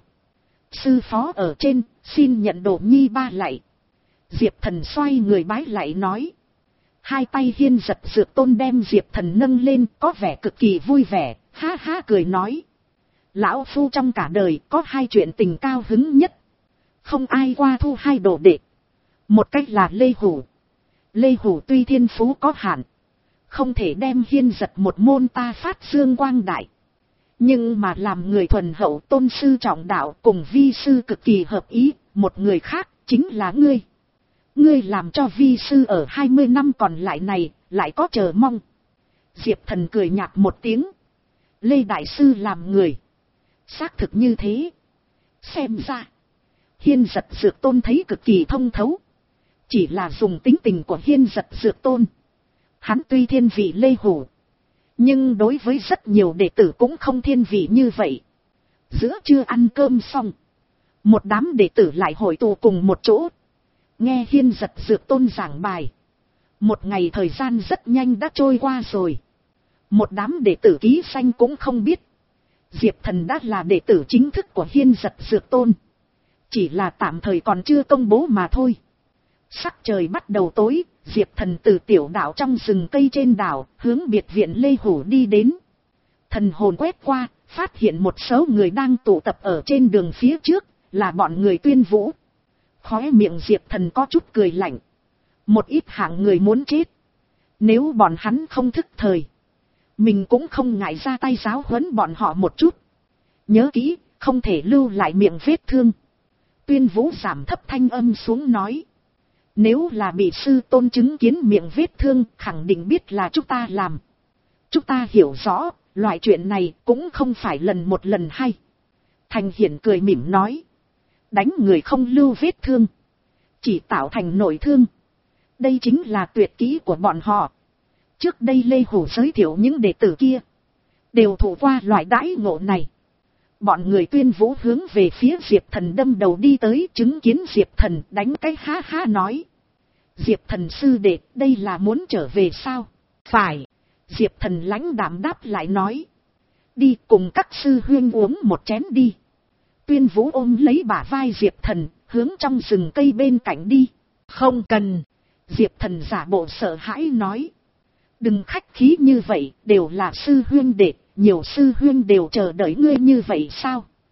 Sư phó ở trên, xin nhận đồ nhi ba lạy. Diệp Thần xoay người bái lạy nói. Hai tay Hiên Giật Dược Tôn đem Diệp Thần nâng lên, có vẻ cực kỳ vui vẻ, ha ha cười nói. Lão phu trong cả đời có hai chuyện tình cao hứng nhất. Không ai qua thu hai đồ đệ. Một cách là Lê Hủ. Lê Hủ tuy thiên phú có hạn, không thể đem Hiên Giật một môn ta phát dương quang đại. Nhưng mà làm người thuần hậu tôn sư trọng đạo cùng vi sư cực kỳ hợp ý. Một người khác chính là ngươi. Ngươi làm cho vi sư ở hai mươi năm còn lại này lại có chờ mong. Diệp Thần cười nhạt một tiếng. Lê Đại Sư làm người xác thực như thế. Xem ra Hiên Giật Dược Tôn thấy cực kỳ thông thấu. Chỉ là dùng tính tình của Hiên Giật Dược Tôn, hắn tuy thiên vị Lê Hủ, nhưng đối với rất nhiều đệ tử cũng không thiên vị như vậy. Giữa trưa ăn cơm xong, một đám đệ tử lại hội tụ cùng một chỗ, nghe Hiên Giật Dược Tôn giảng bài. Một ngày thời gian rất nhanh đã trôi qua rồi. Một đám đệ tử ký danh cũng không biết Diệp Thần đã là đệ tử chính thức của Hiên Giật Dược Tôn, chỉ là tạm thời còn chưa công bố mà thôi. Sắc trời bắt đầu tối, Diệp Thần từ tiểu đảo trong rừng cây trên đảo, hướng biệt viện Lê Hủ đi đến. Thần hồn quét qua, phát hiện một số người đang tụ tập ở trên đường phía trước, là bọn người Tuyên Vũ. Khóe miệng Diệp Thần có chút cười lạnh. Một ít hạng người muốn chết. Nếu bọn hắn không thức thời, mình cũng không ngại ra tay giáo huấn bọn họ một chút. Nhớ kỹ, không thể lưu lại miệng vết thương. Tuyên Vũ giảm thấp thanh âm xuống nói. Nếu là bị sư tôn chứng kiến miệng vết thương, khẳng định biết là chúng ta làm. Chúng ta hiểu rõ, loại chuyện này cũng không phải lần một lần hay. Thành Hiển cười mỉm nói. Đánh người không lưu vết thương, chỉ tạo thành nội thương. Đây chính là tuyệt kỹ của bọn họ. Trước đây Lê Hủ giới thiệu những đệ tử kia, đều thụ qua loại đãi ngộ này. Bọn người Tuyên Vũ hướng về phía Diệp Thần đâm đầu đi tới, chứng kiến Diệp Thần đánh cái ha ha nói. Diệp Thần sư đệ, đây là muốn trở về sao? Phải. Diệp Thần lãnh đạm đáp lại nói. Đi cùng các sư huynh uống một chén đi. Tuyên Vũ ôm lấy bả vai Diệp Thần, hướng trong rừng cây bên cạnh đi. Không cần. Diệp Thần giả bộ sợ hãi nói. Đừng khách khí như vậy, đều là sư huynh đệ, nhiều sư huynh đều chờ đợi ngươi như vậy sao?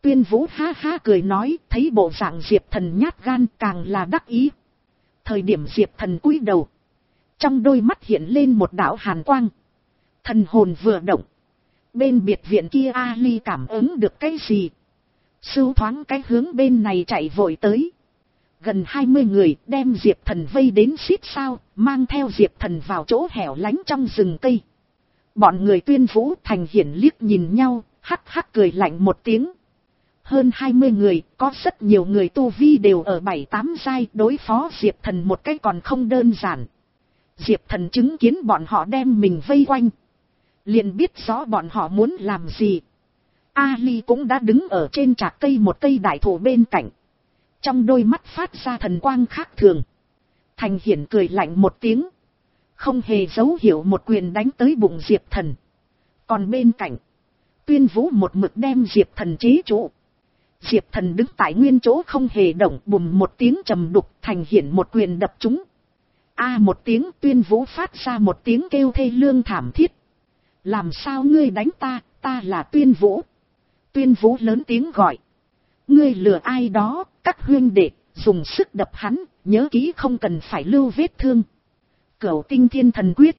Tuyên Vũ ha ha cười nói, thấy bộ dạng Diệp Thần nhát gan càng là đắc ý. Thời điểm Diệp Thần cúi đầu, trong đôi mắt hiện lên một đạo hàn quang. Thần hồn vừa động, bên biệt viện kia Ali cảm ứng được cái gì, sưu thoáng cái hướng bên này chạy vội tới. Gần hai mươi người đem Diệp Thần vây đến xít sao, mang theo Diệp Thần vào chỗ hẻo lánh trong rừng cây. Bọn người Tuyên Vũ Thành Hiển liếc nhìn nhau, hắc hắc cười lạnh một tiếng. Hơn hai mươi người, có rất nhiều người tu vi đều ở bảy tám giai, đối phó Diệp Thần một cái còn không đơn giản. Diệp Thần chứng kiến bọn họ đem mình vây quanh, liền biết rõ bọn họ muốn làm gì. Ali cũng đã đứng ở trên trạc cây một cây đại thụ bên cạnh, trong đôi mắt phát ra thần quang khác thường. Thành Hiển cười lạnh một tiếng, không hề dấu hiệu một quyền đánh tới bụng Diệp Thần. Còn bên cạnh, Tuyên Vũ một mực đem Diệp Thần chế trụ. Diệp Thần đứng tại nguyên chỗ không hề động, bùm một tiếng trầm đục, Thành Hiển một quyền đập trúng. A một tiếng, Tuyên Vũ phát ra một tiếng kêu thê lương thảm thiết. Làm sao ngươi đánh ta, ta là Tuyên Vũ. Tuyên Vũ lớn tiếng gọi. Ngươi lừa ai đó, các huynh đệ, dùng sức đập hắn, nhớ kỹ không cần phải lưu vết thương. Cửu Tinh Thiên Thần Quyết.